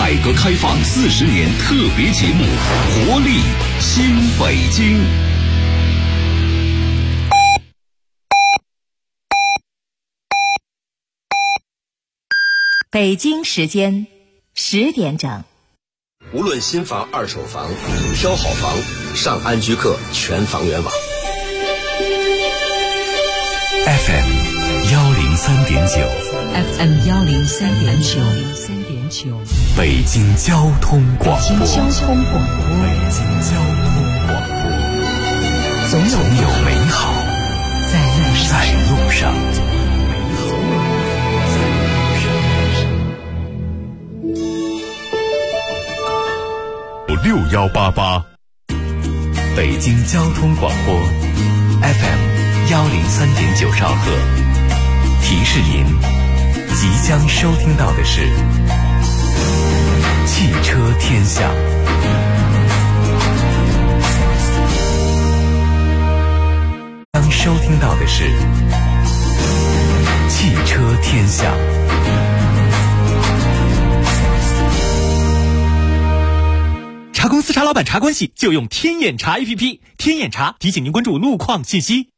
改革开放40年特别节目《活力新北京》。 北京时间10点整。 无论新房、二手房，挑好房，上安居客全房源网。 FM 103.9 FM 103.9 北京交通广播。 北京交通广播，总有美好在路上。 6188北京交通广播 FM 103.9兆赫，提示您即将收听到的是汽车天下。将收听到的是汽车天下。 茶公司茶老板茶关系就用天眼查 APP， 天眼查提醒您关注路况信息。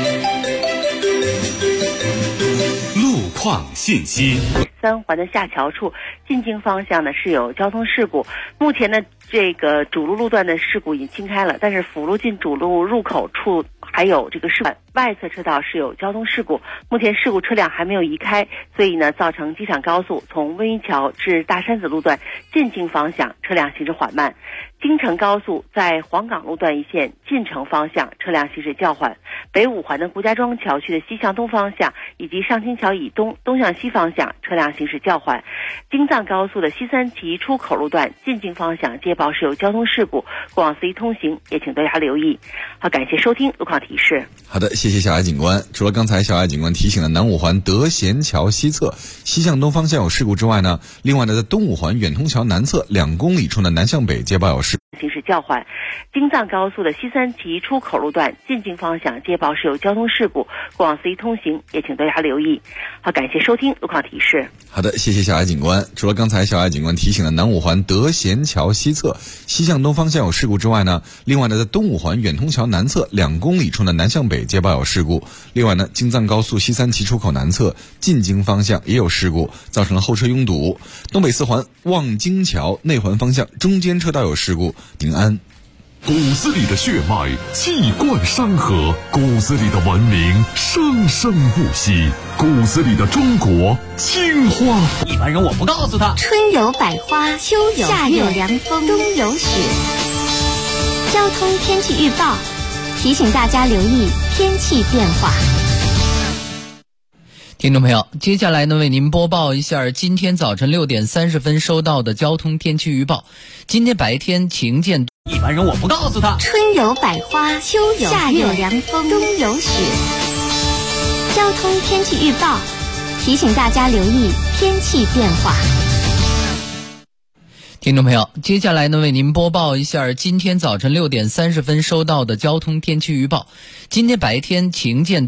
路况信息。 3环的下桥处进京方向呢是有交通事故，目前呢这个主路路段的事故已经清开了，但是辅路进主路入口处还有这个事故，外侧车道是有交通事故，目前事故车辆还没有移开，所以呢造成机场高速从温榆桥至大山子路段进京方向车辆行驶缓慢，京承高速在黄岗路段一线进城方向车辆行驶较缓，北5环的顾家庄桥区的西向东方向以及上清桥以东向西方向车辆行驶较缓，京藏高速的西三旗出口路段进京方向接报是有交通事故，过往司机通行也请大家留意。好，感谢收听路况提示。 好的，谢谢小艾警官。除了刚才小艾警官提醒的南5环德贤桥西侧西向东方向有事故之外呢，另外呢在东5环远通桥南侧2公里处的南向北接报有事行驶较缓，京藏高速的西三旗出口路段进京方向接报是有交通事故，过往司机通行也请大家留意。好，感谢收听路况提示。 好的，谢谢小艾警官。除了刚才小艾警官提醒的南5环德贤桥西侧西向东方向有事故之外呢，另外呢在东5环远通桥南侧2公里处的南向北接报有事故，另外呢京藏高速西三旗出口南侧进京方向也有事故，造成了后车拥堵。东北4环望京桥内环方向中间车道有事故，平安。 骨子里的血脉气贯山河，骨子里的文明生生不息，骨子里的中国青花。 一般人我不告诉他。 春有百花，秋有夏有凉风，冬有雪。交通天气预报提醒大家留意天气变化。 听众朋友，接下来呢为您播报一下今天早晨6点30分收到的交通天气预报。今天白天晴间， 一般人我不告诉他。 春有百花，秋有夏有凉风，冬有雪。交通天气预报提醒大家留意天气变化。 听众朋友，接下来呢为您播报一下今天早晨6点30分收到的交通天气预报。今天白天晴间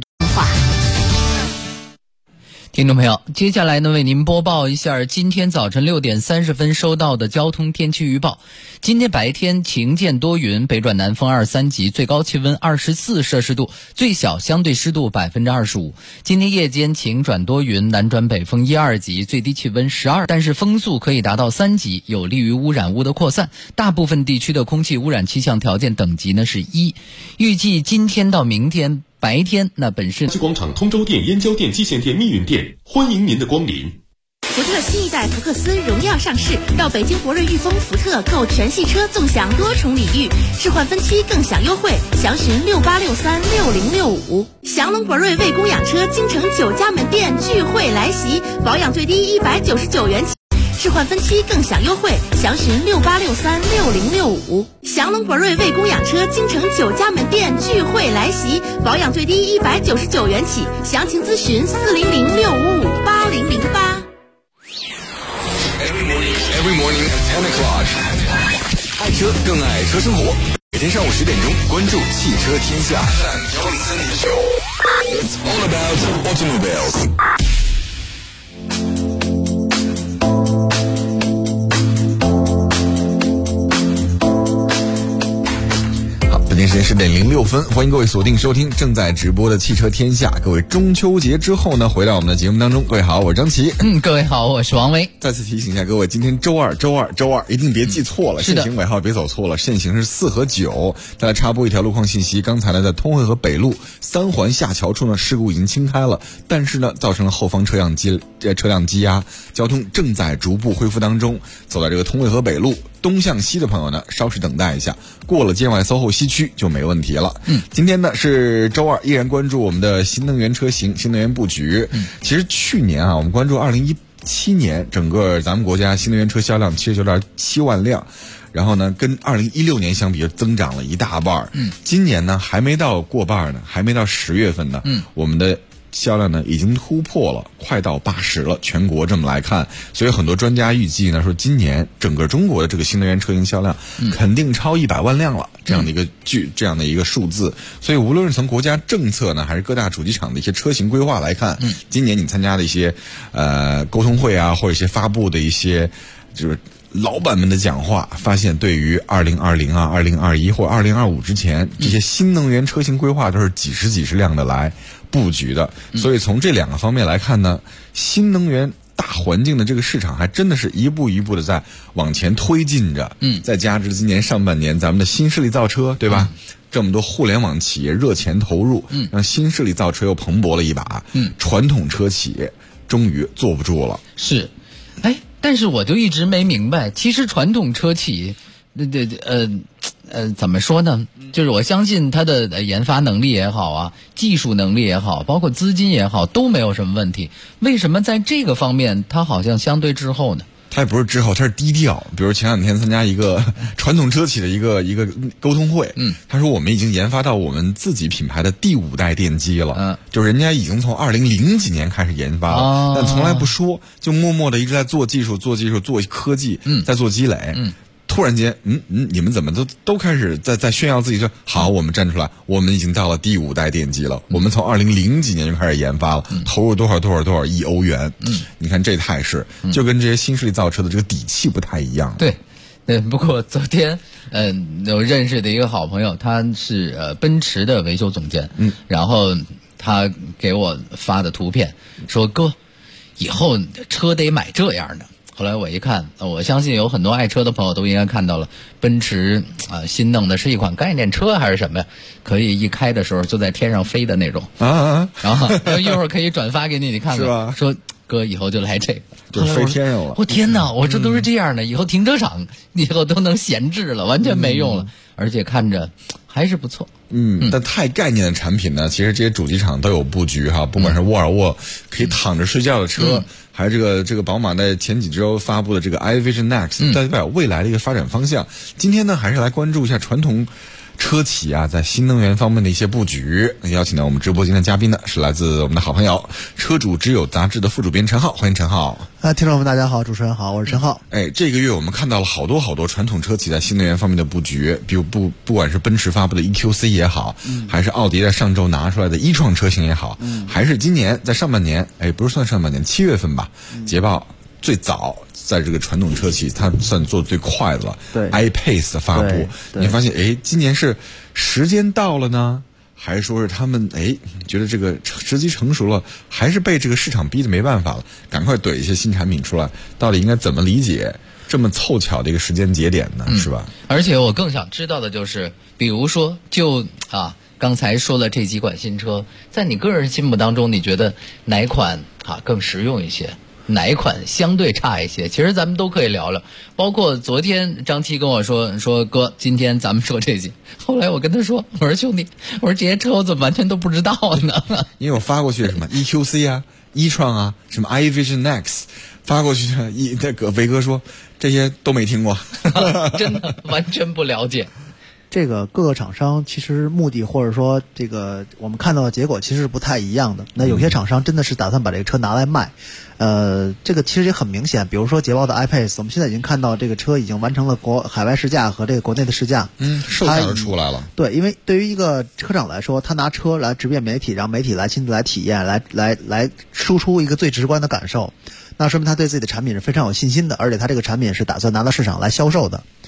听众朋友，接下来呢为您播报一下今天早晨6点30分收到的交通天气预报。今天白天晴间多云，北转南风2、3级，最高气温24摄氏度，最小相对湿度25%。今天夜间晴转多云，南转北风1、2级，最低气温12，但是风速可以达到3级，有利于污染物的扩散。大部分地区的空气污染气象条件等级呢是1。预计今天到明天白天，那本市广场、通州店、燕郊店、蓟县店、密云店，欢迎您的光临。 福特新一代福克斯荣耀上市，到北京博瑞裕丰福特购全系车纵享多重礼遇，置换分期更享优惠，详询68636065。祥龙博瑞为供养车京城9家门店聚会来袭，保养最低199元起，置换分期更享优惠，详询68636065。祥龙博瑞为供养车京城9家门店聚会来袭，保养最低199元起，详情咨询40065558008。 Every morning at 10 o'clock， 爱车更爱车生活。每天上午10点钟，关注汽车天下。It's all about automobiles。 10:06，欢迎各位锁定收听正在直播的汽车天下。各位中秋节之后呢，回到我们的节目当中。各位好，我是张琪。 各位好，我是王威。 再次提醒一下各位，今天周二一定别记错了，限行尾号别走错了，限行是4和9。再来插播一条路况信息，刚才呢在通惠河北路3环下桥处呢事故已经清开了，但是呢造成了后方车辆积压，交通正在逐步恢复当中。走到这个通惠河北路东向西的朋友呢，稍事等待一下，过了建外 SOHO 西区就没问题了。今天呢是周二，依然关注我们的新能源车型、新能源布局。其实去年啊，我们关注2017年整个咱们国家新能源车销量79.7万辆，然后呢跟2016年相比增长了一大半。今年呢还没到过半呢，还没到10月份呢，我们的销量呢已经突破了，快到80了，全国这么来看。所以很多专家预计呢，说今年整个中国的这个新能源车型销量肯定超100万辆了，这样的一个数字。所以无论是从国家政策呢，还是各大主机厂的一些车型规划来看，今年你参加的一些沟通会啊，或者一些发布的一些就是老板们的讲话，发现对于2020啊、2021或2025之前，这些新能源车型规划都是几十辆的来布局的。所以从这两个方面来看呢，新能源大环境的这个市场还真的是一步一步的在往前推进着。再加之今年上半年咱们的新势力造车，对吧？这么多互联网企业热钱投入，让新势力造车又蓬勃了一把。传统车企业终于坐不住了。 是，但是我就一直没明白，其实传统车企，怎么说呢？就是我相信它的研发能力也好啊，技术能力也好，包括资金也好，都没有什么问题。为什么在这个方面它好像相对滞后呢？ 它也不是滞后，它是低调。比如前两天参加一个传统车企的一个沟通会，他说我们已经研发到我们自己品牌的第5代电机了，就是人家已经从2000几年开始研发了，但从来不说，就默默的一直在做技术、做科技，在做积累。突然间，你们怎么都开始在炫耀自己，说好，我们站出来，我们已经到了第5代电机了。我们从2000几年就开始研发了，投入多少亿欧元。你看这态势，就跟这些新势力造车的这个底气不太一样。 对，不过昨天，我认识的一个好朋友，他是奔驰的维修总监，然后他给我发的图片，说哥，以后车得买这样的。后来我一看，我相信有很多爱车的朋友都应该看到了，奔驰新弄的是一款概念车还是什么呀？可以一开的时候就在天上飞的那种然后一会儿可以转发给你看看， 是吧？ 说哥以后就来这个， 就飞天上了。 我天哪，我这都是这样的，以后停车场以后都能闲置了，完全没用了，而且看着还是不错。 但太概念的产品呢，其实这些主机厂都有布局哈，不管是沃尔沃可以躺着睡觉的车，还是这个宝马在前几周发布的这个 iVision Next，代表未来的一个发展方向。今天呢，还是来关注一下传统车企啊，在新能源方面的一些布局。邀请到我们直播间的嘉宾呢，是来自我们的好朋友车主之友杂志的副主编陈浩，欢迎陈浩。 听众们大家好，主持人好，我是陈浩。 这个月我们看到了好多传统车企在新能源方面的布局，比如不管是奔驰发布的 EQC 也好，还是奥迪在上周拿出来的e-tron车型也好，还是今年在上半年，不是算上半年，7月份吧，捷豹最早在这个传统车企，它算做的最快的了。 对 iPace 的发布，你发现今年是时间到了呢，还是说是他们觉得这个时机成熟了，还是被这个市场逼得没办法了，赶快怼一些新产品出来？到底应该怎么理解这么凑巧的一个时间节点呢？是吧？ 而且我更想知道的就是，比如说刚才说了这几款新车，在你个人心目当中，你觉得哪款更实用一些？哪一款相对差一些？其实咱们都可以聊聊。包括昨天张七跟我说哥，今天咱们说这些。后来我跟他说，我说兄弟，我说这些车我怎么完全都不知道呢？ 因为我发过去什么 EQC 啊、e-tron 啊、什么 iVision Next， 发过去那个维哥说这些都没听过， 真的完全不了解。 这个各个厂商其实目的或者说这个我们看到的结果其实是不太一样的。那有些厂商真的是打算把这个车拿来卖，这个其实也很明显。比如说捷豹的 iPace， 我们现在已经看到这个车已经完成了海外试驾和这个国内的试驾， 售价就出来了。 对，因为对于一个车厂来说，他拿车来直面媒体，让媒体来亲自来体验，来输出一个最直观的感受，那说明他对自己的产品是非常有信心的，而且他这个产品是打算拿到市场来销售的。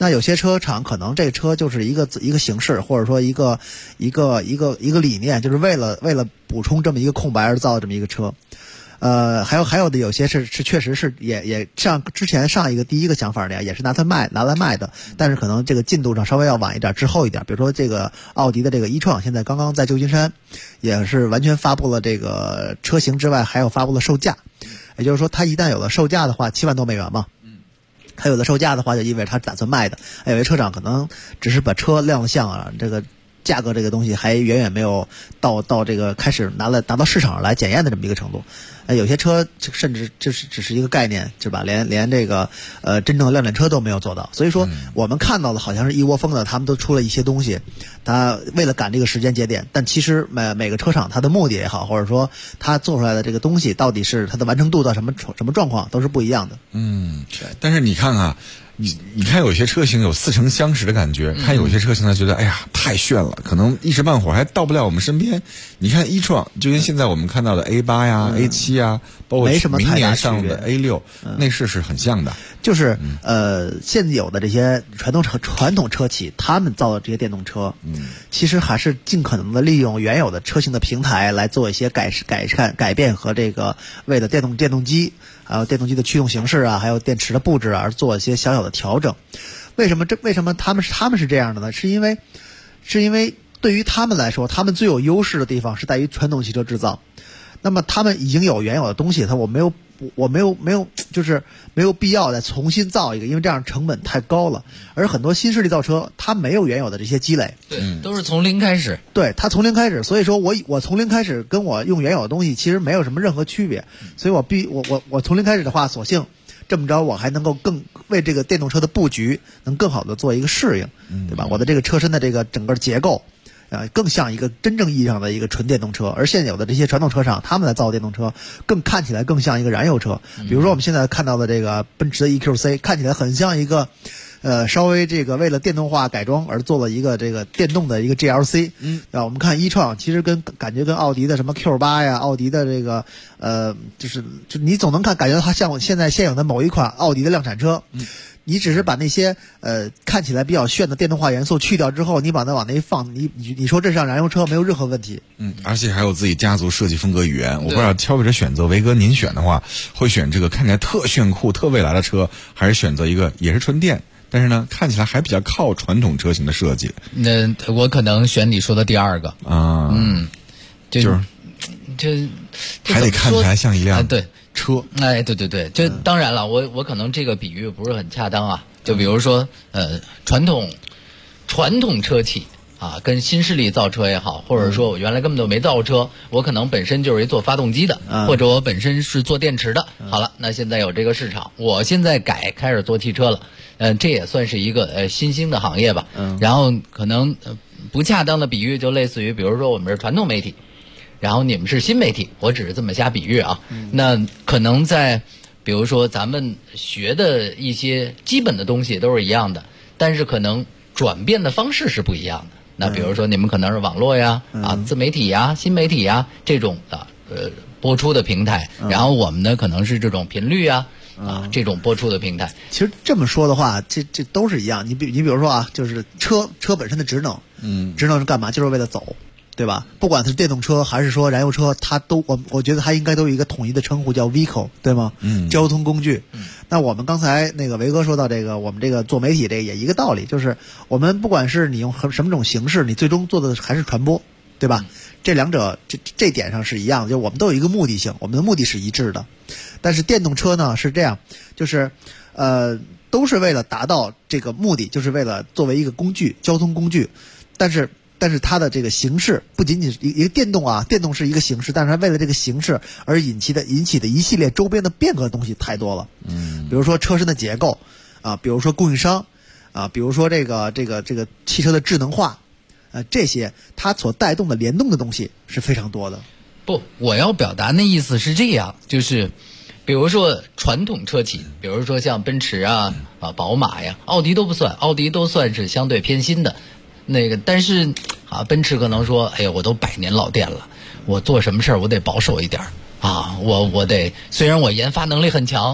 那有些车厂可能这个车就是一个形式，或者说一个理念，就是为了补充这么一个空白而造的这么一个车。还有的有些是确实是也像之前第一个想法那样，也是拿来卖的，但是可能这个进度上稍微要晚一点，滞后一点。比如说这个奥迪的这个e-tron，现在刚刚在旧金山也是完全发布了这个车型之外，还有发布了售价。也就是说，它一旦有了售价的话，$7万多嘛。它有了售价的话，就意味着它打算卖的。有些车厂可能只是把车亮了相啊，这个价格这个东西还远远没有到这个开始拿到市场上来检验的这么一个程度。有些车甚至只是一个概念，是吧？连这个真正的量产车都没有做到。所以说，我们看到的好像是一窝蜂的，他们都出了一些东西，他为了赶这个时间节点，但其实每个车厂它的目的也好，或者说它做出来的这个东西到底是它的完成度到什么状况，都是不一样的。 但是你看啊。你看有些车型有似曾相识的感觉，看有些车型呢觉得哎呀太炫了，可能一时半会儿还到不了我们身边。你看e-tron就跟现在我们看到的 A8 呀、A7 呀，包括明年上的 A6，内饰是很像的。 就是现有的这些传统车企，他们造的这些电动车，其实还是尽可能的利用原有的车型的平台来做一些改变和这个为了电动机。还有电动机的驱动形式啊，还有电池的布置而做一些小小的调整。为什么他们是这样的呢？是因为对于他们来说，他们最有优势的地方是在于传统汽车制造。那么他们已经有原有的东西，我没有就是没有必要再重新造一个，因为这样成本太高了。而很多新势力造车，它没有原有的这些积累， 对，都是从零开始。 对，它从零开始，所以说我从零开始跟我用原有的东西其实没有什么任何区别。所以我从零开始的话，索性这么着，我还能够更为这个电动车的布局能更好的做一个适应，对吧？我的这个车身的这个整个结构。更像一个真正意义上的一个纯电动车，而现有的这些传统车厂，他们来造电动车，看起来更像一个燃油车。比如说我们现在看到的这个奔驰的 EQC， 看起来很像一个，稍微这个为了电动化改装而做了一个这个电动的一个 GLC。我们看e-tron，其实感觉跟奥迪的什么 Q8 呀，奥迪的这个就是你总能感觉到它像现有的某一款奥迪的量产车。你只是把那些看起来比较炫的电动化元素去掉之后，你把它往那一放，你说这像燃油车没有任何问题。 而且还有自己家族设计风格语言。我不知道消费者选择维哥，您选的话会选这个看起来特炫酷、特未来的车，还是选择一个也是纯电，但是呢看起来还比较靠传统车型的设计？ 那我可能选你说的第二个啊。就是这还得看起来像一辆对。 车， 对，这当然了，我可能这个比喻不是很恰当啊。就比如说，传统车企啊，跟新势力造车也好，或者说我原来根本就没造过车，我可能本身就是一做发动机的，或者我本身是做电池的。好了，那现在有这个市场，我现在开始做汽车了，这也算是一个新兴的行业吧。然后可能不恰当的比喻就类似于，比如说我们是传统媒体。然后你们是新媒体，我只是这么瞎比喻啊。那可能在，比如说咱们学的一些基本的东西都是一样的，但是可能转变的方式是不一样的。那比如说你们可能是网络呀、自媒体呀、新媒体呀这种播出的平台，然后我们呢可能是这种频率呀这种播出的平台。 其实这么说的话，这都是一样。你比如说啊，就是车本身的职能，职能是干嘛？就是为了走。对吧？不管是电动车还是说燃油车，它都我觉得它应该都有一个统一的称呼叫 vehicle， 对吗？交通工具。那我们刚才那个维哥说到这个，我们这个做媒体这个也一个道理，就是我们不管是你用什么种形式，你最终做的还是传播，对吧？这两者这点上是一样的，就我们都有一个目的性，我们的目的是一致的。但是电动车呢是这样，就是都是为了达到这个目的，就是为了作为一个工具，交通工具，但是它的这个形式不仅仅是一个电动啊，电动是一个形式，但是它为了这个形式而引起的一系列周边的变革的东西太多了。比如说车身的结构啊，比如说供应商啊，比如说这个汽车的智能化，这些它所带动的联动的东西是非常多的。 不，我要表达的意思是这样，就是比如说传统车企，比如说像奔驰啊、宝马呀、奥迪都不算，奥迪都算是相对偏新的。但是奔驰可能说，哎呀，我都100年老店了，我做什么事儿我得保守一点啊，我得虽然我研发能力很强，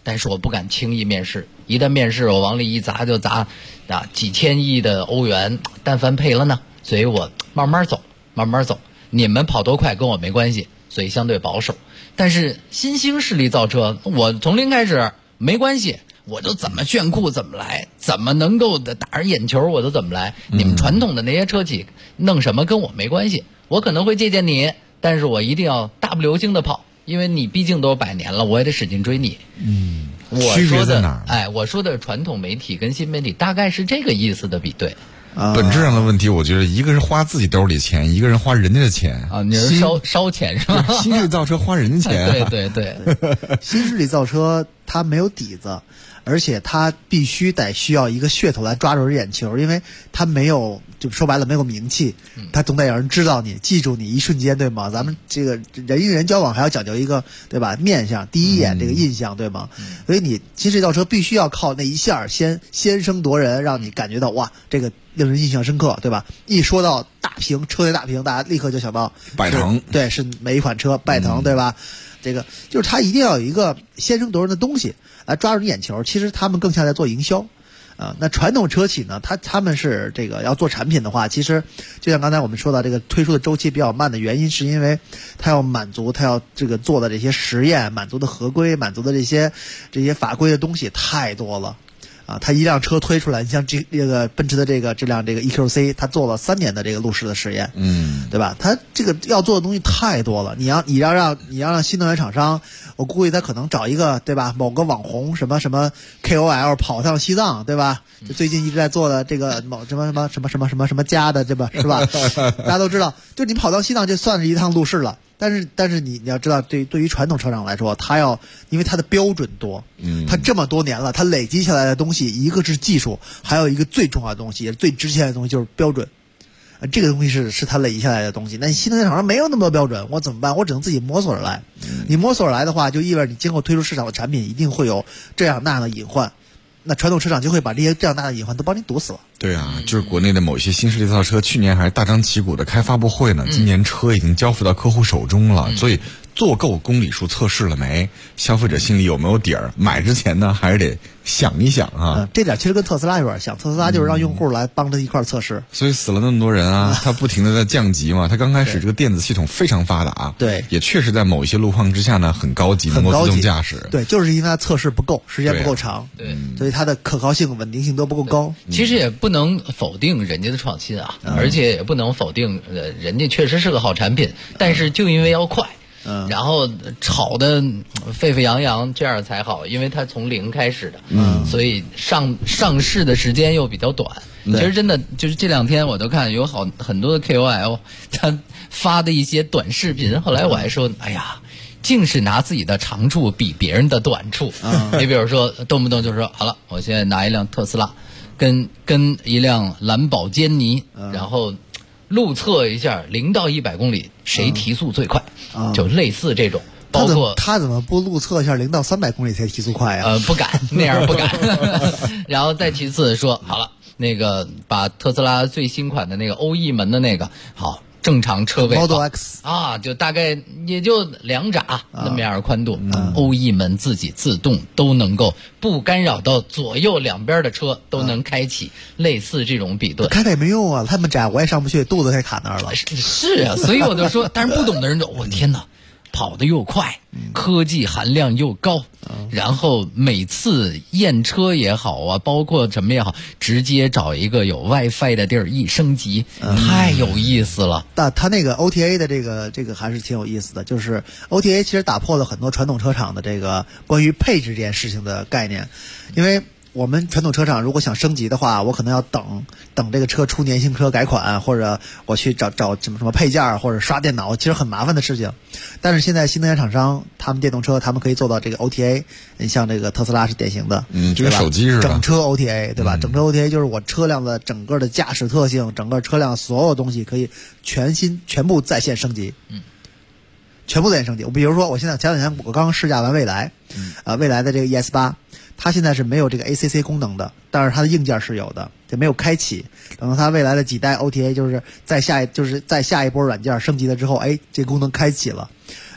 但是我不敢轻易面试，一旦面试我往里一砸就砸几千亿的欧元，但凡赔了呢，所以我慢慢走，你们跑多快跟我没关系，所以相对保守。但是新兴势力造车，我从零开始没关系，我就怎么炫酷怎么来，怎么能够打人眼球我就怎么来。你们传统的那些车企弄什么跟我没关系，我可能会借鉴你，但是我一定要大步流星的跑，因为你毕竟都100年了，我也得使劲追你。 区别在哪儿？ 我说的传统媒体跟新媒体大概是这个意思的比对。 本质上的问题，我觉得一个是花自己兜里钱，一个人花人家的钱啊。你是烧钱是吧？ 新势力造车花人家钱， 对， 新势力造车它没有底子，而且它必须需要一个噱头来抓住人眼球，因为它没有，就说白了没有名气，它总得有人知道你，记住你一瞬间，对吗？咱们这个人与人交往还要讲究一个，对吧？面相，第一眼这个印象，对吗？所以你新势力造车必须要靠那一下先声夺人，让你感觉到哇，这个令人印象深刻，对吧？一说到大屏车内大屏，大家立刻就想到拜腾， 对，是每一款车拜腾，对吧？这个就是它一定要有一个先声夺人的东西来抓住你眼球。其实他们更像在做营销那传统车企呢，他们是这个要做产品的话，其实就像刚才我们说到，这个推出的周期比较慢的原因，是因为它要满足它要这个做的这些实验，满足的合规，满足的这些法规的东西太多了。它一辆车推出来，你像这个奔驰的这辆EQC， 它做了3年的这个路试的实验，对吧？它这个要做的东西太多了。你要让新能源厂商，我估计他可能找一个，对吧？某个网红什么 KOL 跑趟西藏，对吧？就最近一直在做的这个某什么家的，对吧？是吧？大家都知道，就你跑到西藏就算是一趟路试了。但是你要知道，对于传统车厂来说，因为它的标准多，它这么多年了，它累积下来的东西，一个是技术，还有一个最重要的东西，也是最值钱的东西，就是标准。这个东西是它累积下来的东西。那新能源厂商没有那么多标准，我怎么办？我只能自己摸索着来。你摸索着来的话，就意味着你今后推出市场的产品一定会有这样那样的隐患。那传统车厂就会把这样大的隐患都帮你堵死了。 对啊，就是国内的某些新势力造车，去年还是大张旗鼓的开发布会呢，今年车已经交付到客户手中了，所以做够公里数测试了没？消费者心里有没有底儿？买之前呢，还是得想一想啊。 这点其实跟特斯拉有点像，特斯拉就是让用户来帮着一块测试。 所以死了那么多人啊，它不停的在降级嘛。它刚开始这个电子系统非常发达， 对， 也确实在某一些路况之下呢很高级，能够自动驾驶。 对，就是因为它测试不够，时间不够长， 对， 所以它的可靠性、稳定性都不够高。 其实也不能否定人家的创新啊，而且也不能否定人家确实是个好产品，但是就因为要快。然后炒的沸沸扬扬，这样才好，因为它从零开始的，所以上市的时间又比较短。其实真的就是这2天我都看有很多的 KOL 他发的一些短视频，后来我还说，哎呀，竟是拿自己的长处比别人的短处。你比如说，动不动就说好了，我现在拿一辆特斯拉，跟一辆兰博基尼，然后路测一下0到100公里谁提速最快，就类似这种。包括他怎么不路测一下0到300公里才提速快呀？ 不敢，那样不敢。然后再其次说好了，那个把特斯拉最新款的那个欧翼门的那个好。正常车位 Model X 就大概也就2拃那么样宽度，欧翼门自己自动都能够不干扰到左右两边的车都能开启，类似这种比对。 开也没用啊，他们窄我也上不去，肚子还卡那儿了。 是啊，所以我就说，但是不懂的人就我天哪，跑得又快，科技含量又高，然后每次验车也好啊，包括什么也好，直接找一个有 WiFi 的地儿一升级，太有意思了。 但它那个 OTA 的这个还是挺有意思的，就是 OTA 其实打破了很多传统车厂的这个关于配置这件事情的概念，因为我们传统车厂如果想升级的话，我可能要等这个车出年型车改款，或者我去找什么配件，或者刷电脑，其实很麻烦的事情。但是现在新能源厂商他们电动车他们可以做到这个 OTA， 你像这个特斯拉是典型的， 这个手机是吧？ 整车 OTA 对吧？整车 OTA 就是我车辆的整个的驾驶特性，整个车辆所有东西可以全部在线升级。全部在线升级。比如说我现在前2天我刚试驾完蔚来，蔚来的这个 ES8，它现在是没有这个 ACC 功能的，但是它的硬件是有的，就没有开启。等到它未来的几代 OTA 就是在下一波软件升级了之后，这功能开启了。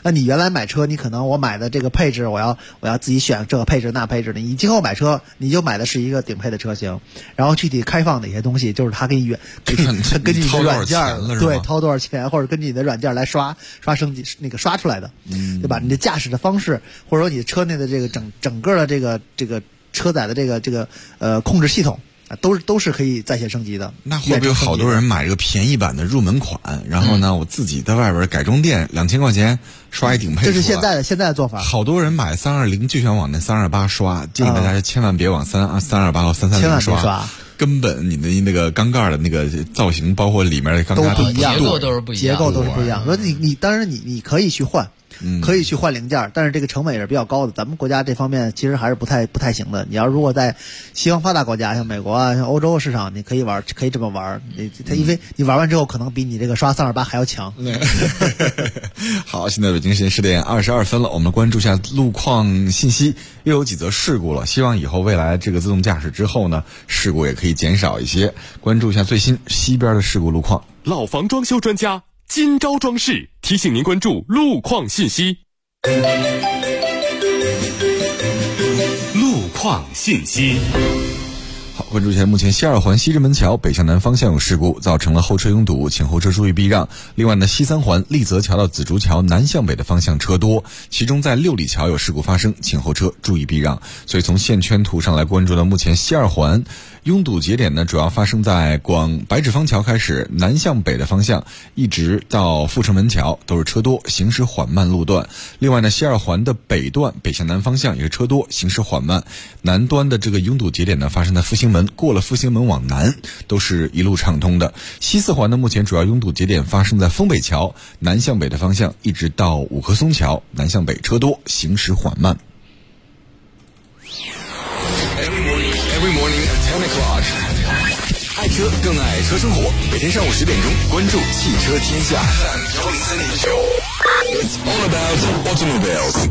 那你原来买车，你可能我买的这个配置，我要自己选这个配置那配置的。你今后买车，你就买的是一个顶配的车型，然后具体开放哪些东西，就是他给你根据你的软件，对，掏多少钱，或者根据你的软件来刷升级那个刷出来的，对吧？你的驾驶的方式，或者说你的车内的这个整个的这个车载的这个控制系统。都是可以在线升级的。 那会不会有好多人买这个便宜版的入门款，然后呢，我自己在外边改装店2000块钱刷一顶配？ 这是现在的做法。 好多人买320就想往那328刷，建议大家千万别往328和330刷， 千万别刷。 根本你的那个缸盖的那个造型，包括里面的缸盖都不一样， 结构都是不一样， 结构都是不一样。说你当然你可以去换。可以去换零件，但是这个成本也是比较高的。咱们国家这方面其实还是不太行的。你要如果在西方发达国家，像美国啊、像欧洲市场，你可以这么玩。因为你玩完之后，可能比你这个刷328还要强。 好，现在北京时间10点22分了，我们关注一下路况信息，又有几则事故了。希望以后未来这个自动驾驶之后呢，事故也可以减少一些。关注一下最新西边的事故路况。 老房装修专家金招装饰提醒您关注路况信息。路况信息。 好，关注一下目前西二环西直门桥北向南方向有事故，造成了后车拥堵，请后车注意避让。另外呢，西三环立泽桥到紫竹桥南向北的方向车多，其中在六里桥有事故发生，请后车注意避让。所以从线圈图上来关注的，目前西二环拥堵节点呢，主要发生在白纸坊桥开始南向北的方向，一直到阜成门桥都是车多，行驶缓慢路段。另外呢，西二环的北段北向南方向也是车多，行驶缓慢。南端的这个拥堵节点呢，发生在复兴门，过了复兴门往南都是一路畅通的。西四环呢，目前主要拥堵节点发生在丰北桥南向北的方向，一直到五棵松桥南向北车多，行驶缓慢。 Every morning at 10 o'clock. 爱车更爱车生活，每天上午10点钟，关注汽车天下。It's all about automobiles.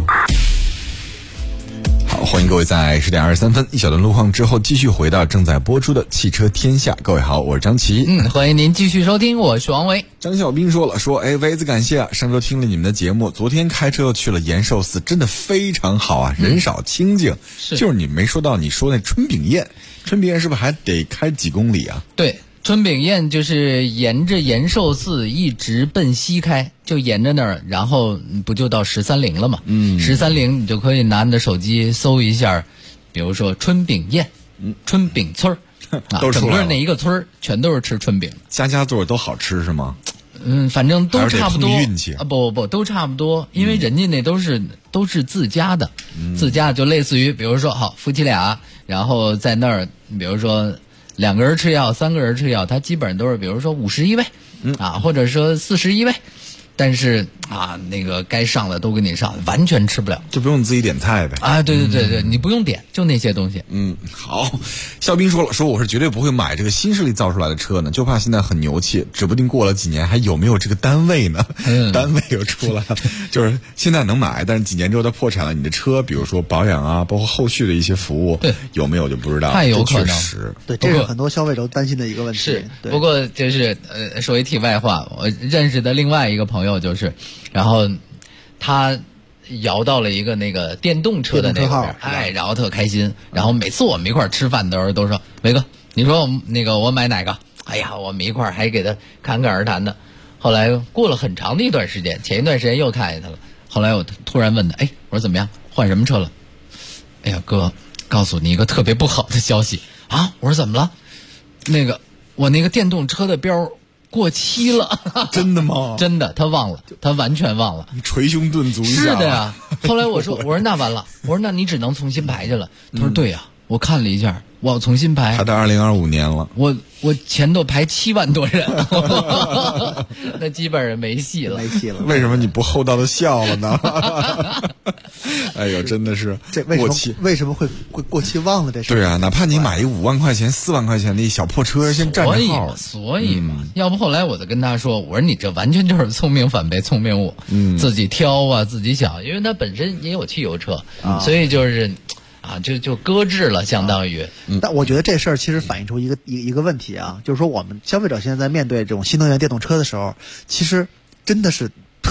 好，欢迎各位在10点23分一小段路况之后继续回到正在播出的汽车天下。各位好，我是张琪。 欢迎您继续收听，我是王维。 张小兵说了，维子感谢啊，上周听了你们的节目，昨天开车又去了延寿寺，真的非常好啊，人少清静。就是你没说到你说那春饼宴是不是还得开几公里啊？ 对，春饼宴就是沿着延寿寺一直奔西开，就沿着那儿，然后不就到13陵了吗？13陵你就可以拿你的手机搜一下，比如说春饼宴，春饼村都整个那一个村全都是吃春饼， 家做的都好吃是吗？ 反正都差不多。 运气啊，不都差不多，因为人家那都是自家的，自家就类似于比如说好夫妻俩，然后在那儿，比如说2个人吃药3个人吃药，他基本上都是比如说51位或者说41位，但是那个该上的都给你上，完全吃不了， 就不用自己点菜呗。 对，你不用点，就那些东西。 好，肖斌说了，我是绝对不会买这个新势力造出来的车呢，就怕现在很牛气，指不定过了几年还有没有这个单位呢？单位又出来了，就是现在能买，但是几年之后它破产了，你的车比如说保养啊，包括后续的一些服务， 对， 有没有就不知道。 太有可能。 对，这是很多消费者担心的一个问题。 是，不过就是说一题外话，我认识的另外一个朋友就是，然后他摇到了一个那个电动车的那边，然后特开心。然后每次我们一块儿吃饭的时候都说：“维哥，你说我买哪个？”哎呀，我们一块儿还给他侃侃而谈的。后来过了很长的一段时间，前一段时间又看见他了。后来我突然问他：“我说怎么样？换什么车了？”哎呀，哥，告诉你一个特别不好的消息啊！我说怎么了？我那个电动车的标过期了。 真的吗？ 真的，他忘了，他完全忘了。 你捶胸顿足一下。 是的呀。后来我说那完了，我说那你只能重新排去了。他说对呀，我看了一下，我要重新排。 排到2025年了。 我前头排7万多人，那基本上没戏了。 为什么你不厚道的笑了呢？哎呦，真的是过期。 为什么会过期忘了这事？ 对啊，哪怕你买一5万块钱、4万块钱的一小破车，先占着号。 所以嘛，要不后来我就跟他说，我说你这完全就是聪明反被聪明误，自己挑啊，自己想，因为他本身也有汽油车，所以就是就搁置了，相当于。 但我觉得这事儿其实反映出一个问题啊，就是说我们消费者现在在面对这种新能源电动车的时候，其实真的是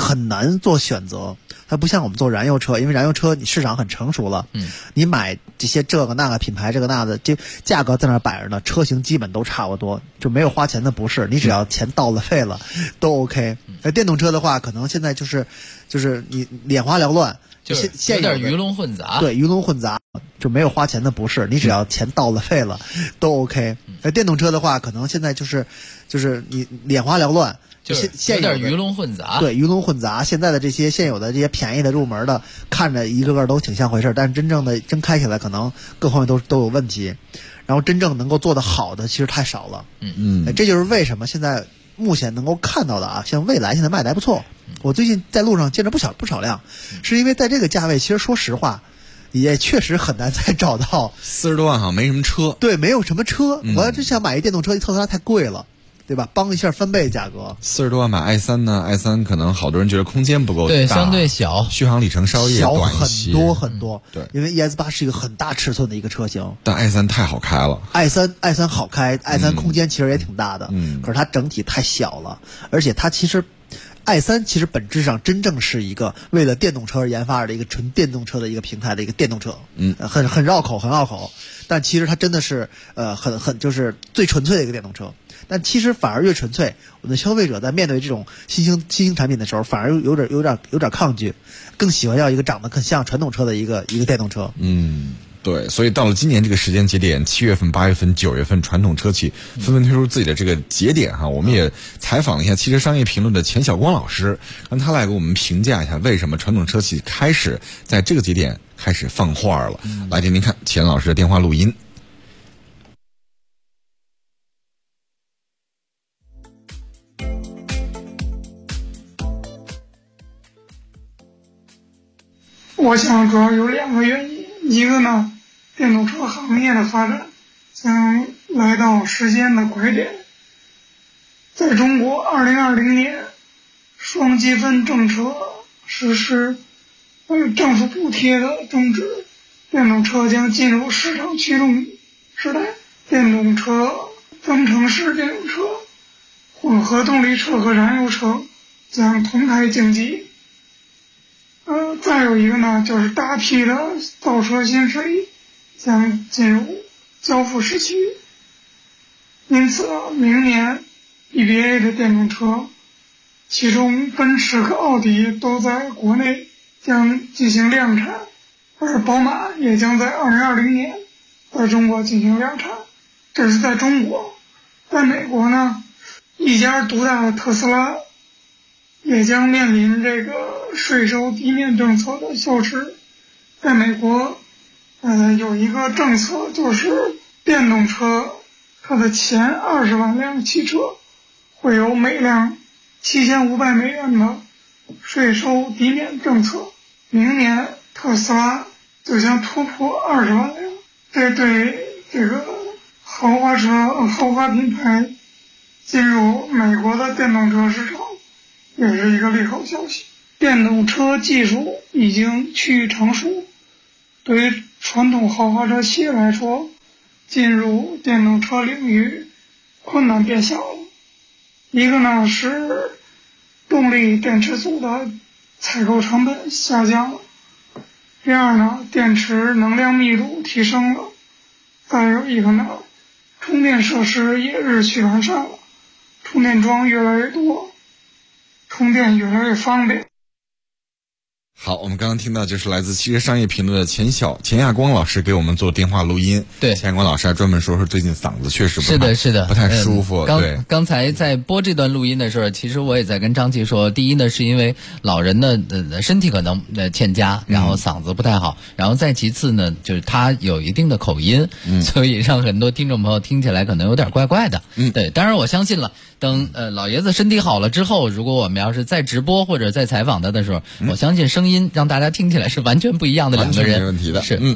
很难做选择。它不像我们做燃油车，因为燃油车你市场很成熟了，你买这些这个那个品牌这个那的，这价格在那摆着呢，车型基本都差不多，就没有花钱的不是，你只要钱到了费了都 OK。电动车的话，可能现在就是你眼花缭乱， 就是有点鱼龙混杂， 对，鱼龙混杂，就没有花钱的不是，你只要钱到了费了都 OK。电动车的话，可能现在就是你眼花缭乱。 就是有点鱼龙混杂， 对，鱼龙混杂。现在的这些现有的这些便宜的入门的，看着一个个都挺像回事，但是真开起来可能各方面都有问题。然后真正能够做得好的其实太少了。这就是为什么现在目前能够看到的啊，像蔚来现在卖的还不错。我最近在路上见着不少辆，是因为在这个价位，其实说实话，也确实很难再找到 40多万好像没什么车， 对，没有什么车。我要真想买一电动车，特斯拉太贵了。对吧？帮一下翻倍价格 ，40多万买i3呢？i3可能好多人觉得空间不够大， 对，相对小， 续航里程稍微小短一些， 很多。 对， 因为 ES8 是一个很大尺寸的一个车型， 但 i3 太好开了。 i3 好开，i3 空间其实也挺大的，可是它整体太小了，而且它其实。i3 其实本质上真正是一个为了电动车而研发的一个纯电动车的一个平台的一个电动车，很绕口，但其实它真的是很就是最纯粹的一个电动车。但其实反而越纯粹，我们的消费者在面对这种新兴产品的时候，反而有点抗拒，更喜欢要一个长得更像传统车的一个电动车。 对，所以到了今年这个时间节点，7月份、8月份、9月份，传统车企纷纷推出自己的这个节点哈。我们也采访了一下汽车商业评论的钱晓光老师，让他来给我们评价一下为什么传统车企开始在这个节点开始放话了。来听听看钱老师的电话录音。 我想主要有2个原因，一个呢，电动车行业的发展将来到时间的拐点。在中国2020年双积分政策实施，政府补贴的终止，电动车将进入市场驱动时代。电动车、增程式电动车、混合动力车和燃油车将同台竞技。再有一个呢，就是大批的造车新势力将进入交付时期。因此，明年 EBA 的电动车，其中奔驰和奥迪都在国内将进行量产，而宝马也将在2020年在中国进行量产。这是在中国。在美国呢，一家独大的特斯拉也将面临这个税收抵免政策的消失。在美国，有一个政策，就是电动车它的前20万辆汽车会有每辆7500美元的税收抵免政策。明年特斯拉就将突破20万辆，这对这个豪华品牌进入美国的电动车市场也是一个利好消息。电动车技术已经趋于成熟，对于传统豪华车企业来说，进入电动车领域困难变小了。一个呢是动力电池组的采购成本下降了，第二呢，电池能量密度提升了，再有一个呢，充电设施也日趋完善了，充电桩越来越多，充电越来越方便。 好，我们刚刚听到就是来自汽车商业评论的钱亚光老师给我们做电话录音。 对， 钱亚光老师还专门说最近嗓子确实是的不太舒服。对， 刚才在播这段录音的时候，其实我也在跟张琪说，第一呢是因为老人的身体可能欠佳，然后嗓子不太好，然后再其次呢就是他有一定的口音，所以让很多听众朋友听起来可能有点怪怪的。对，当然我相信了，等老爷子身体好了之后，如果我们要是再直播或者再采访他的时候，我相信声音让大家听起来是完全不一样的两个人， 没问题的。 是，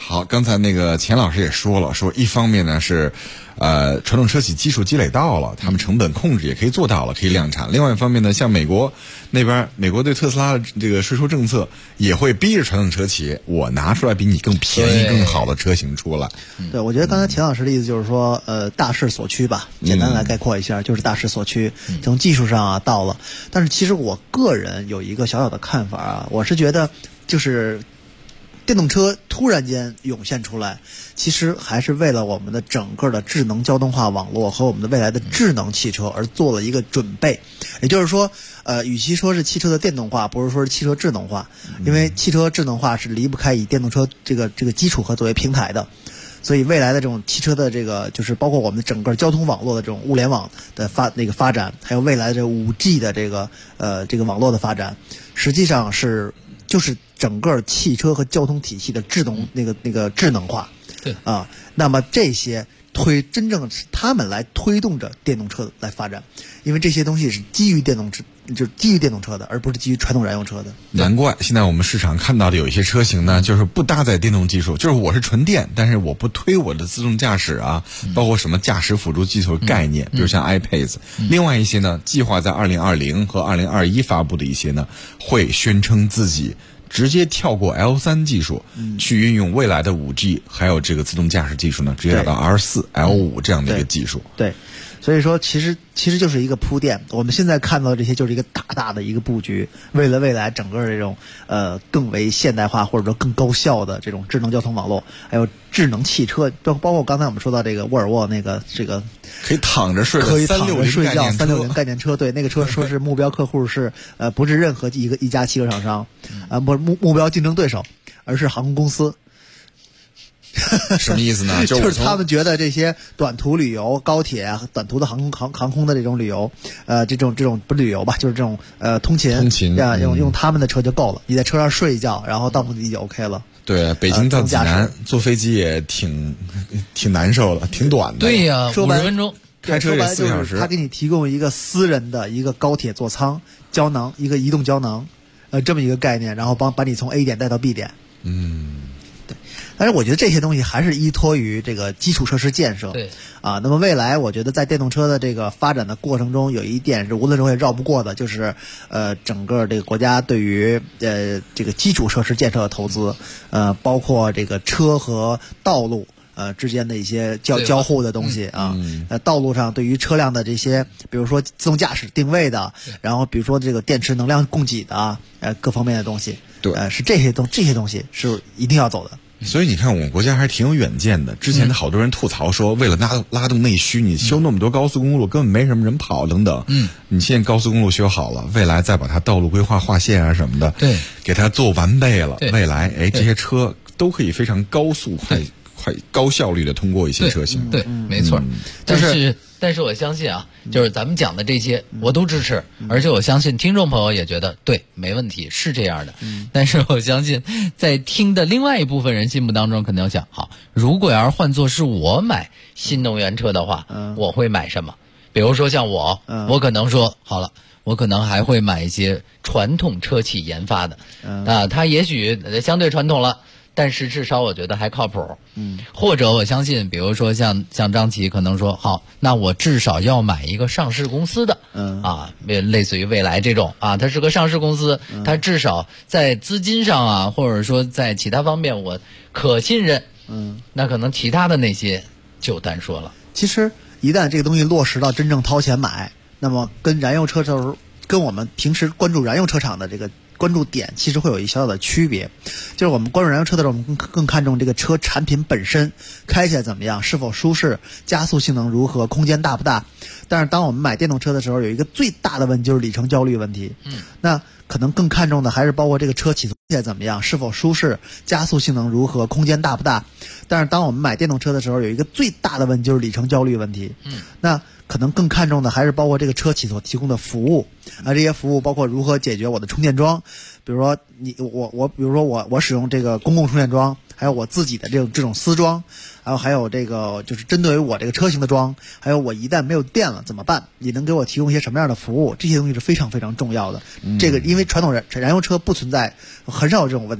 好，刚才那个钱老师也说了，说一方面呢是，传统车企技术积累到了，他们成本控制也可以做到了，可以量产。另外一方面呢，像美国那边，美国对特斯拉的这个税收政策也会逼着传统车企，我拿出来比你更便宜、更好的车型出来。 对，我觉得刚才钱老师的意思就是说，大势所趋吧，简单来概括一下，就是大势所趋，从技术上啊到了。但是其实我个人有一个小小的看法啊，我是觉得就是电动车突然间涌现出来，其实还是为了我们的整个的智能交通化网络和我们的未来的智能汽车而做了一个准备。也就是说，与其说是汽车的电动化，不是说是汽车智能化，因为汽车智能化是离不开以电动车这个基础和作为平台的。所以未来的这种汽车的这个，就是包括我们的整个交通网络的这种物联网的发展，还有未来的这 5G 的这个网络的发展，实际上就是整个汽车和交通体系的智能化。 对啊，那么这些真正是他们来推动着电动车来发展，因为这些东西是基于电动车的，而不是基于传统燃油车的。 难怪现在我们市场看到的有一些车型呢，就是不搭载电动技术，就是我是纯电，但是我不推我的自动驾驶啊，包括什么驾驶辅助技术概念，比如像 iPads。另外一些呢，计划在2020和2021发布的一些呢，会宣称自己直接跳过 L3 技术，去运用未来的 5G 还有这个自动驾驶技术呢，直接达到 L4、L5 这样的一个技术。 对，所以说其实就是一个铺垫。我们现在看到这些就是一个大的一个布局，为了未来整个这种更为现代化或者说更高效的这种智能交通网络，还有智能汽车，包括刚才我们说到这个沃尔沃这个可以躺着睡， 可以躺着睡觉360概念车，对，那个车说是目标客户是不是任何一家汽车厂商，不是目标竞争对手，而是航空公司。 什么意思呢？ 就是他们觉得这些短途旅游、高铁啊、短途的航空的这种旅游，这种不是旅游吧，就是这种通勤这样用他们的车就够了，你在车上睡一觉，然后到目的地就 OK 了。 对，北京到济南坐飞机也挺难受的，挺短的。 对呀，50分钟， 开车也4小时。 他给你提供一个私人的一个高铁座舱胶囊，一个移动胶囊，这么一个概念，然后把你从 A 点带到 B 点。但是我觉得这些东西还是依托于这个基础设施建设。 对啊，那么未来我觉得在电动车的这个发展的过程中，有一点是无论如何也绕不过的，就是整个这个国家对于这个基础设施建设的投资，包括这个车和道路之间的一些交互的东西啊，道路上对于车辆的这些，比如说自动驾驶定位的，然后比如说这个电池能量供给的各方面的东西， 对， 是这些东西是一定要走的。 所以你看，我们国家还是挺有远见的。之前的好多人吐槽说，为了拉动内需，你修那么多高速公路，根本没什么人跑等等。你现在高速公路修好了，未来再把它道路规划划线啊什么的， 对，给它做完备了，未来这些车都可以非常高速高效率的通过一些车型。 对，没错。但是我相信啊，就是咱们讲的这些我都支持，而且我相信听众朋友也觉得对，没问题，是这样的。但是我相信在听的另外一部分人心目当中肯定要想，好，如果要是换作是我买新能源车的话，我会买什么？比如说像我可能说好了，我可能还会买一些传统车企研发的，它也许相对传统了，但是至少我觉得还靠谱。或者我相信，比如说像张琪可能说，好，那我至少要买一个上市公司的，类似于蔚来这种它是个上市公司，它至少在资金上啊，或者说在其他方面我可信任。那可能其他的那些就单说了。 其实一旦这个东西落实到真正掏钱买，那么跟燃油车的时候，跟我们平时关注燃油车厂的这个关注点其实会有一小小的区别，就是我们关注燃油车的时候，我们更看重这个车产品本身开起来怎么样，是否舒适，加速性能如何，空间大不大。但是当我们买电动车的时候，有一个最大的问题就是里程焦虑问题。那可能更看重的还是包括这个车起来怎么样，是否舒适，加速性能如何，空间大不大。但是当我们买电动车的时候，有一个最大的问题就是里程焦虑问题。那可能更看重的还是包括这个车企所提供的服务这些服务包括如何解决我的充电桩，比如说我使用这个公共充电桩，还有我自己的这种私桩，还有这个就是针对于我这个车型的桩，还有我一旦没有电了怎么办？你能给我提供一些什么样的服务？这些东西是非常非常重要的。这个因为传统燃油车不存在，很少有这种问题。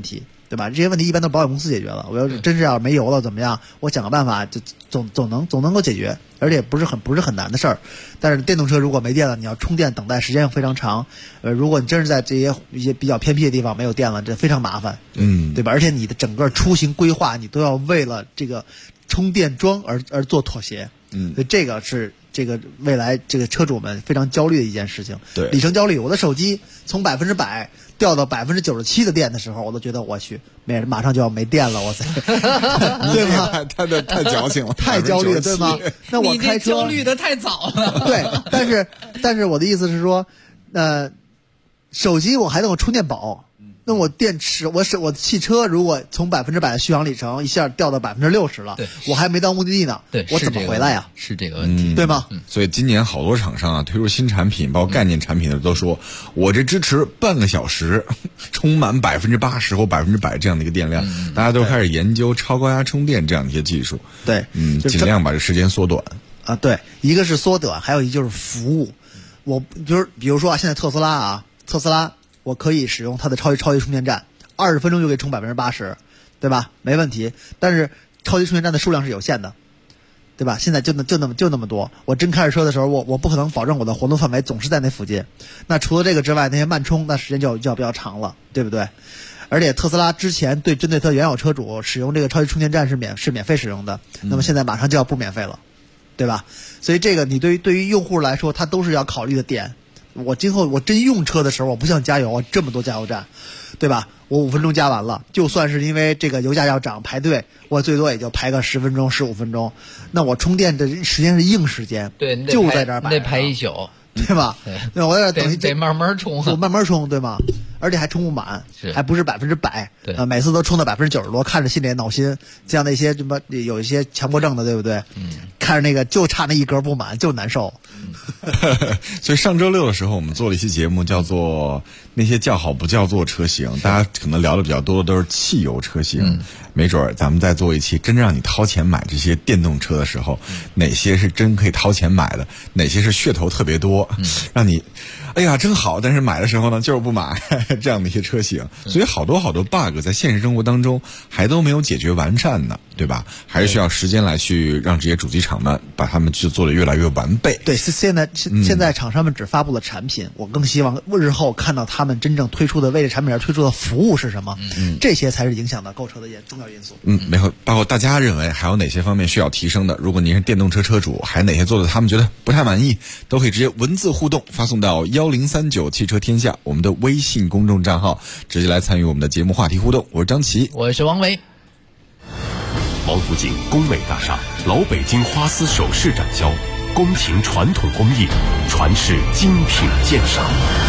对吧？这些问题一般都保险公司解决了。我要真是要没油了怎么样？我想个办法，就总能够解决，而且不是很难的事儿。但是电动车如果没电了，你要充电等待时间非常长。如果你真是在一些比较偏僻的地方没有电了，这非常麻烦，对吧？而且你的整个出行规划，你都要为了这个充电桩而做妥协。所以这个是这个未来这个车主们非常焦虑的一件事情。 对， 里程焦虑，我的手机从100%掉到97%的电的时候，我都觉得我去，马上就要没电了，我塞，对吗？ 太矫情了， 太焦虑了，对吗？那我开车焦虑的太早了。 对，但是我的意思是说，手机我还能有充电宝。那我电池，我汽车如果从100%的续航里程一下掉到60%了，我还没到目的地呢，我怎么回来呀？ 是这个问题， 对吗？ 所以今年好多厂商啊推出新产品，包括概念产品的都说，我这支持半个小时充满80%或100%这样的一个电量，大家都开始研究超高压充电这样的一些技术。 对， 尽量把这时间缩短啊。对，一个是缩短，还有一就是服务。我比如说现在特斯拉。我可以使用它的超级充电站，20分钟就可以充80%，对吧？没问题。但是超级充电站的数量是有限的，对吧？现在就那么多。我真开着车的时候，我不可能保证我的活动范围总是在那附近。那除了这个之外，那些慢充那时间就要比较长了，对不对？而且特斯拉之前针对它原有车主使用这个超级充电站是免费使用的，那么现在马上就要不免费了，对吧？所以这个你对于用户来说，它都是要考虑的点。我今后我真用车的时候，我不像加油这么多加油站，对吧？我5分钟加完了，就算是因为这个油价要涨排队，我最多也就排个10分钟、15分钟。那我充电的时间是硬时间， 对， 就在这儿摆， 得排一宿， 对吧？那我在这等得慢慢充， 我慢慢充，对吗？而且还充不满，还不是100%， 对， 每次都充到90%多，看着心里也闹心。像那些什么有一些强迫症的，对不对？看着那个就差那一格不满，就难受。 所以上周六的时候，我们做了一期节目，叫做那些叫好不叫座车型，大家可能聊的比较多的都是汽油车型。没准儿咱们再做一期，真正让你掏钱买这些电动车的时候，哪些是真可以掏钱买的，哪些是噱头特别多，让你哎呀真好，但是买的时候呢就是不买这样的一些车型。所以好多 bug 在现实生活当中还都没有解决完善呢，对吧？还是需要时间来去让这些主机厂们把他们去做得越来越完备。 对，现在厂商们只发布了产品，我更希望日后看到他们真正推出的为这产品而推出的服务是什么，这些才是影响到购车的重要因素。 没错，包括大家认为还有哪些方面需要提升的，如果您是电动车车主，还有哪些做的他们觉得不太满意，都可以直接文字互动发送到1039汽车天下我们的微信公众账号，直接来参与我们的节目话题互动。我是张琪， 我是王维。 王府井工美大厦老北京花丝首饰展销，宫廷传统工艺，传世精品鉴赏。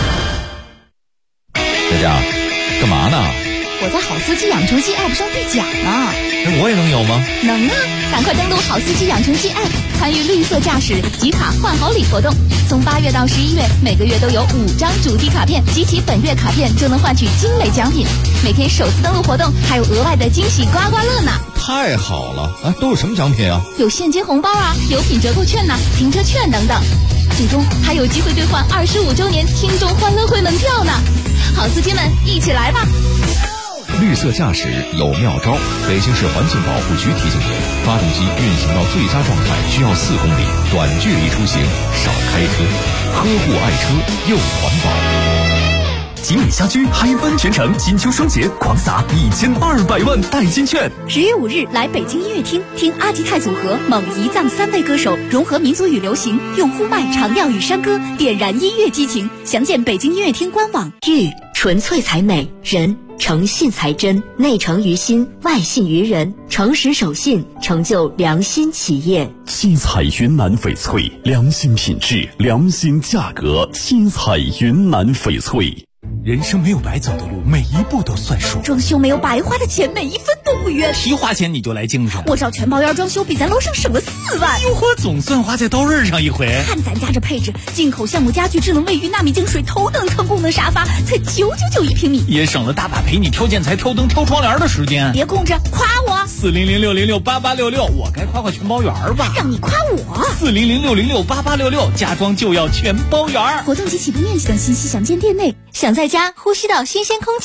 佳佳，干嘛呢？ 我在好司机养成记 App 上兑奖啊！ 我也能有吗？ 能啊！赶快登录好司机养成记 App， 参与绿色驾驶集卡换好礼活动。从8月到11月，每个月都有5张主题卡片，集齐本月卡片就能换取精美奖品。每天首次登录活动，还有额外的惊喜刮刮乐呢！ 太好了！哎，都有什么奖品啊？ 有现金红包啊，有品折扣券呐，停车券等等。最终还有机会兑换25周年听众欢乐会门票呢！好司机们，一起来吧！ 绿色驾驶有妙招，北京市环境保护局提醒您：发动机运行到最佳状态需要4公里，短距离出行少开车，呵护爱车又环保。 吉米家居海湾全城金秋双节狂撒1200万代金券。 10月5日来北京音乐厅听阿吉泰组合、蒙彝藏3位歌手融合民族与流行，用呼麦、长调与山歌点燃音乐激情。详见北京音乐厅官网。 玉纯粹才美，人诚信才真，内诚于心，外信于人，诚实守信，成就良心企业。 新彩云南翡翠，良心品质，良心价格。新彩云南翡翠。 人生没有白走的路，每一步都算数。 装修没有白花的钱，每一分都不冤。 提花钱你就来精神。 我找全包烟装修比咱楼上省了4万。 哟呵，总算花在刀刃上一回。 看咱家这配置，进口橡木家具、智能卫浴、纳米净水、头等舱功能沙发，才999一平米， 也省了大把陪你挑建材、挑灯、挑窗帘的时间。 别空着，夸我 ！40060688866，我该夸全包圆吧？ 让你夸我 ！40060688866，家装就要全包圆。 活动及起步面积等信息详见店内。想在家呼吸到新鲜空气，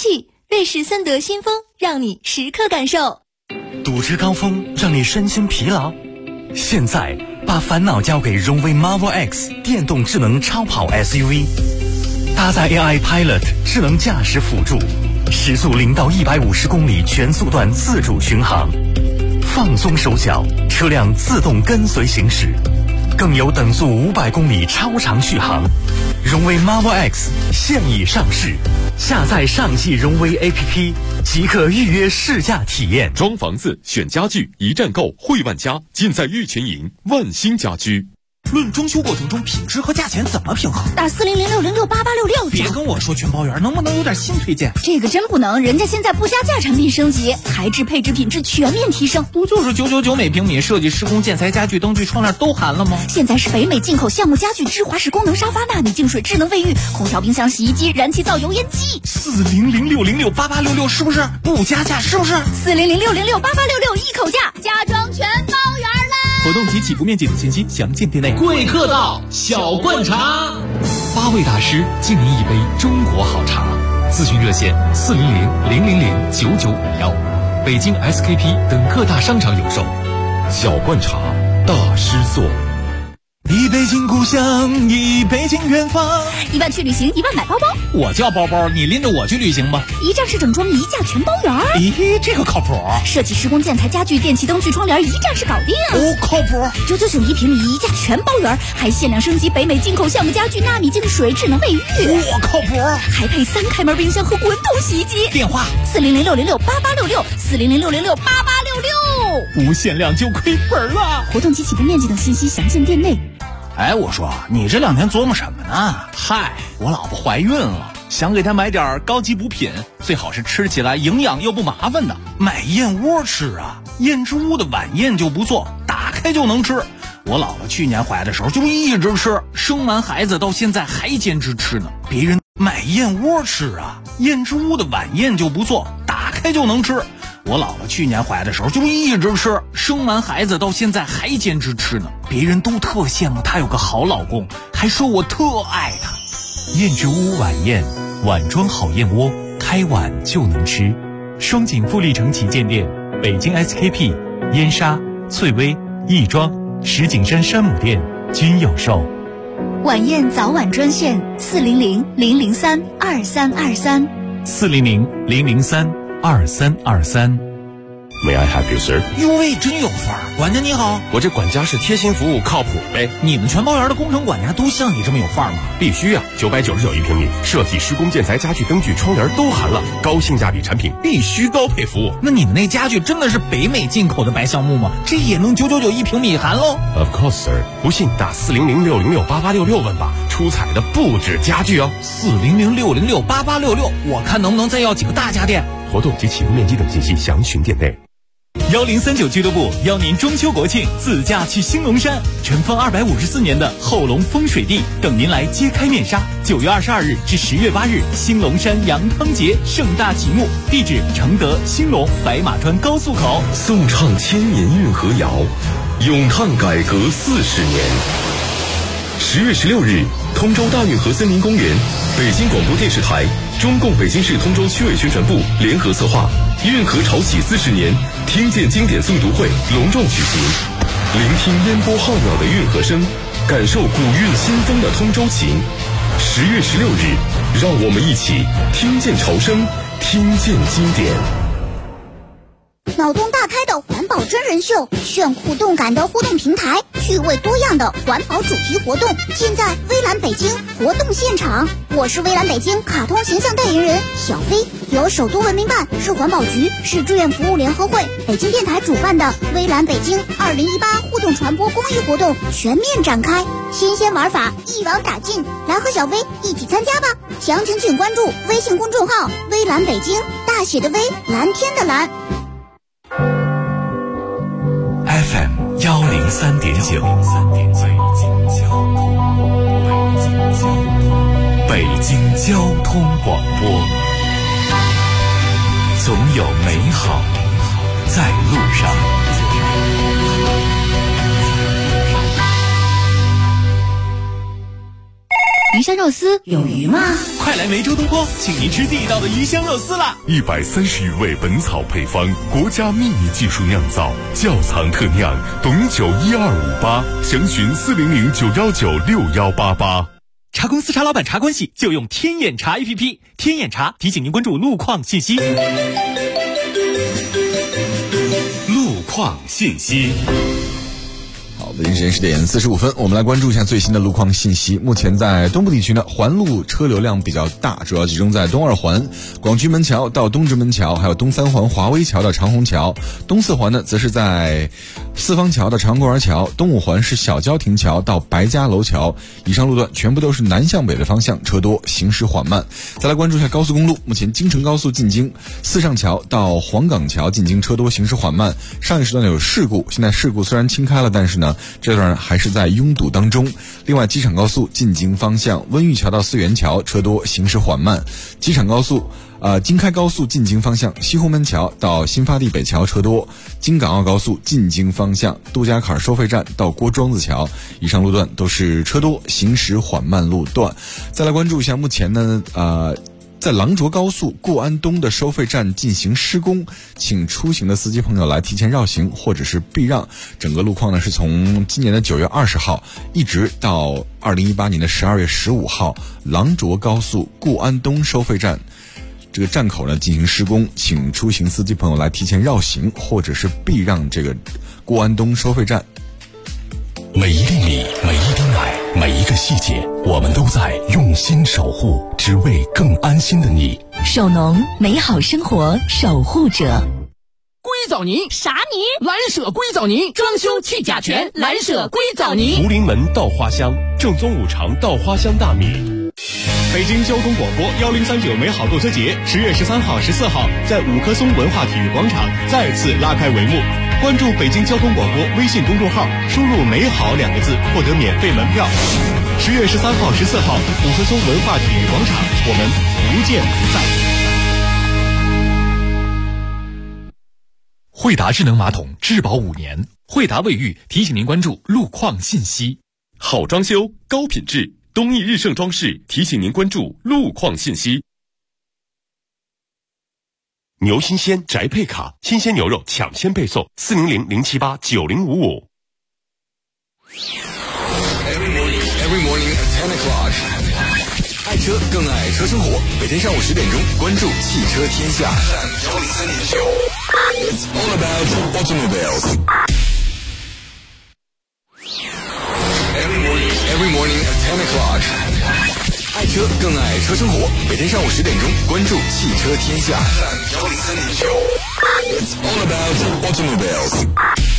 瑞士森德新风，让你时刻感受。 堵车高峰让你身心疲劳，现在把烦恼交给荣威 Marvel X 电动智能超跑 SUV， 搭载 AI Pilot 智能驾驶辅助，时速0到150公里全速段自主巡航，放松手脚，车辆自动跟随行驶，更有等速500公里超长续航。荣威 Marvel X 现已上市，下载上汽荣威 APP 即可预约试驾体验。 装房子选家具一站购汇万家，尽在玉泉营万兴家居。 论装修过程中品质和价钱怎么平衡？ 打4006068866。 别跟我说全包圆，能不能有点新推荐？ 这个真不能，人家现在不加价产品升级，材质配置品质全面提升。 不就是999每平米，设计施工建材家具灯具窗帘都含了吗？ 现在是北美进口橡木家具、芝华士功能沙发、纳米净水、智能卫浴、空调、冰箱、洗衣机、燃气灶、油烟机。 4006068866是不是？不加价是不是 ？4006068866一口价，家装全包圆啦！ 活动及起步面积等信息详见店内。 贵客到，小罐茶 ，8位大师敬您一杯中国好茶。咨询热线400-000-9951，北京 SKP 等各大商场有售。 小罐茶，大师做。 一北京故乡，一北京远方。 1万去旅行，1万买包包。 我叫包包，你拎着我去旅行吧。 一站式整装，一价全包圆。 咦，这个靠谱。 设计施工建材家具、电器灯具窗帘，一站式搞定。 哦，靠谱。 999一平米，一价全包圆，还限量升级北美进口橡木家具、纳米净水、智能卫浴。 我靠谱。 还配3开门冰箱和滚筒洗衣机。 电话 ：4006068866，4006068866。 不限量就亏本了。 活动及起步面积等信息详见店内。 哎，我说你这2天琢磨什么呢？嗨，我老婆怀孕了，想给她买点高级补品，最好是吃起来营养又不麻烦的。买燕窝吃啊，燕之屋的晚宴就不错，打开就能吃。我姥姥去年怀的时候就一直吃，生完孩子到现在还坚持吃呢。别人买燕窝吃啊，燕之屋的晚宴就不错，打开就能吃。我姥姥去年怀的时候就一直吃，生完孩子到现在还坚持吃呢。别人都特羡慕她有个好老公，还说我特爱她。燕之屋晚宴，碗装好燕窝，开碗就能吃。双井富力城旗舰店、北京 SKP、燕莎、翠微、亦庄、石景山山姆店均有售。 晚宴早晚专线400-003-2323。 400-003-2323。 May I help you, sir？ 哟喂，真有范儿！管家你好， 我这管家是贴心服务，靠谱呗。 你们全包圆的工程管家都像你这么有范儿吗？ 必须啊！999一平米，设计施工建材家具灯具窗帘都含了，高性价比产品必须高配服务。 那你们那家具真的是北美进口的白橡木吗？这也能999一平米含喽 ？Of course, sir。不信打400-606-8866问吧，出彩的不止家具哦。 400-606-8866，我看能不能再要几个大家电。 活动及起步面积等信息详询店内。 1039俱乐部邀您中秋国庆自驾去兴隆山，尘封254年的后龙风水地等您来揭开面纱。9月22日至10月8日，兴隆山羊汤节盛大启幕，地址承德、兴隆、白马川高速口。 颂唱千年运河谣，咏叹改革40年。10月16日，通州大运河森林公园，北京广播电视台、中共北京市通州区委宣传部联合策划运河潮起40年听见经典诵读会隆重举行，聆听烟波浩渺的运河声，感受古韵新风的通州情。10月16日，让我们一起听见潮声，听见经典。 脑洞大开的环保真人秀，炫酷动感的互动平台，趣味多样的环保主题活动，尽在微蓝北京活动现场。我是微蓝北京卡通形象代言人小飞，由首都文明办、市环保局、市志愿服务联合会、北京电台主办的微蓝北京2018互动传播公益活动全面展开，新鲜玩法一网打尽，来和小飞一起参加吧！详情请关注微信公众号微蓝北京，大写的微，蓝天的蓝。 FM 103.9，北京交通广播，总有美好在路上。 于香肉丝有鱼吗？ 快来梅州东坡，请您吃地道的鱼香肉丝啦 ！130余味本草配方，国家秘密技术酿造，窖藏特酿，董酒1258，详询400-919-6188。 茶公司茶老板茶关系就用天眼茶 APP， 天眼茶提醒您关注路况信息。路况信息。 好，北京时间10点45分，我们来关注一下最新的路况信息。目前在东部地区呢，环路车流量比较大，主要集中在东二环广渠门桥到东直门桥，还有东三环华威桥到长虹桥。东四环呢，则是在四方桥到长安公园桥，东五环是小郊亭桥到白家楼桥。以上路段全部都是南向北的方向，车多，行驶缓慢。再来关注一下高速公路，目前京承高速进京四上桥到黄岗桥进京车多，行驶缓慢。上一时段有事故，现在事故虽然清开了，但是呢这段还是在拥堵当中。另外，机场高速进京方向温榆桥到四元桥车多，行驶缓慢。机场高速京开高速进京方向西红门桥到新发地北桥车多。京港澳高速进京方向杜家坎收费站到郭庄子桥，以上路段都是车多，行驶缓慢路段。再来关注一下目前呢在廊卓高速固安东的收费站进行施工，请出行的司机朋友来提前绕行或者是避让。整个路况呢是从今年的9月20号一直到2018年的12月15号，廊卓高速固安东收费站这个站口呢进行施工，请出行司机朋友来提前绕行或者是避让这个固安东收费站。 每一粒米，每一滴奶，每一个细节，我们都在用心守护，只为更安心的你。 首农，美好生活守护者。 硅藻泥啥泥？ 蓝舍硅藻泥，装修去甲醛，蓝舍硅藻泥。 福临门稻花香，正宗五常稻花香大米。北京交通广播1039美好购车节10月13号、14号在五棵松文化体育广场再次拉开帷幕。关注北京交通广播微信公众号，输入“美好”2个字，获得免费门票。10月13号、14号，五棵松文化体育广场，我们不见不散。惠达智能马桶质保5年，惠达卫浴提醒您关注路况信息。好装修，高品质，东益日盛装饰提醒您关注路况信息。牛新鲜宅配卡，新鲜牛肉抢先配送，400-078-9055。 Every morning at 10 o'clock， 爱车更爱车生活。每天上午10点钟，关注汽车天下。It's all about automobiles. Every morning at 10 o'clock， 爱车更爱车生活。每天上午10点钟，关注汽车天下。It's all about automobiles。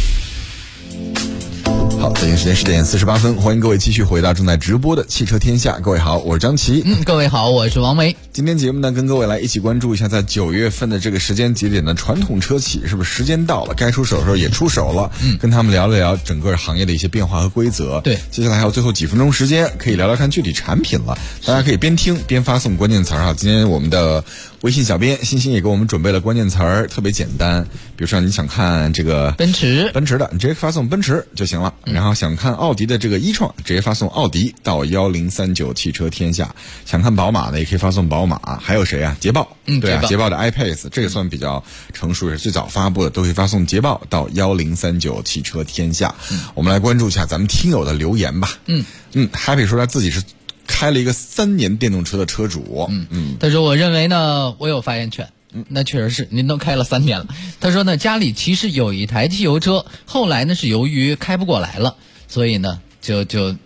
好，北京时间10点48分，欢迎各位继续回到正在直播的汽车天下。各位好，我是张琪。 各位好，我是王梅。 今天节目呢，跟各位来一起关注一下，在9月份的这个时间节点的传统车企，是不是时间到了，该出手的时候也出手了？跟他们聊一聊整个行业的一些变化和规则。 对， 接下来还有最后几分钟时间，可以聊聊看具体产品了。大家可以边听边发送关键词哈。今天我们的微信小编欣欣也给我们准备了关键词儿，特别简单。比如说你想看这个奔驰的，你直接发送奔驰就行了。然后想看奥迪的这个一创，直接发送奥迪到1039汽车天下。想看宝马的也可以发送宝马。还有谁啊？捷豹，对啊，捷豹的 iPace 这个算比较成熟，也是最早发布的，都可以发送捷豹到1039汽车天下。我们来关注一下咱们听友的留言吧。Happy 说他自己是开了一个3年电动车的车主。 他说我认为呢，我有发言权。那确实是，您都开了3年了。他说呢，家里其实有一台汽油车，后来呢是由于开不过来了，所以呢就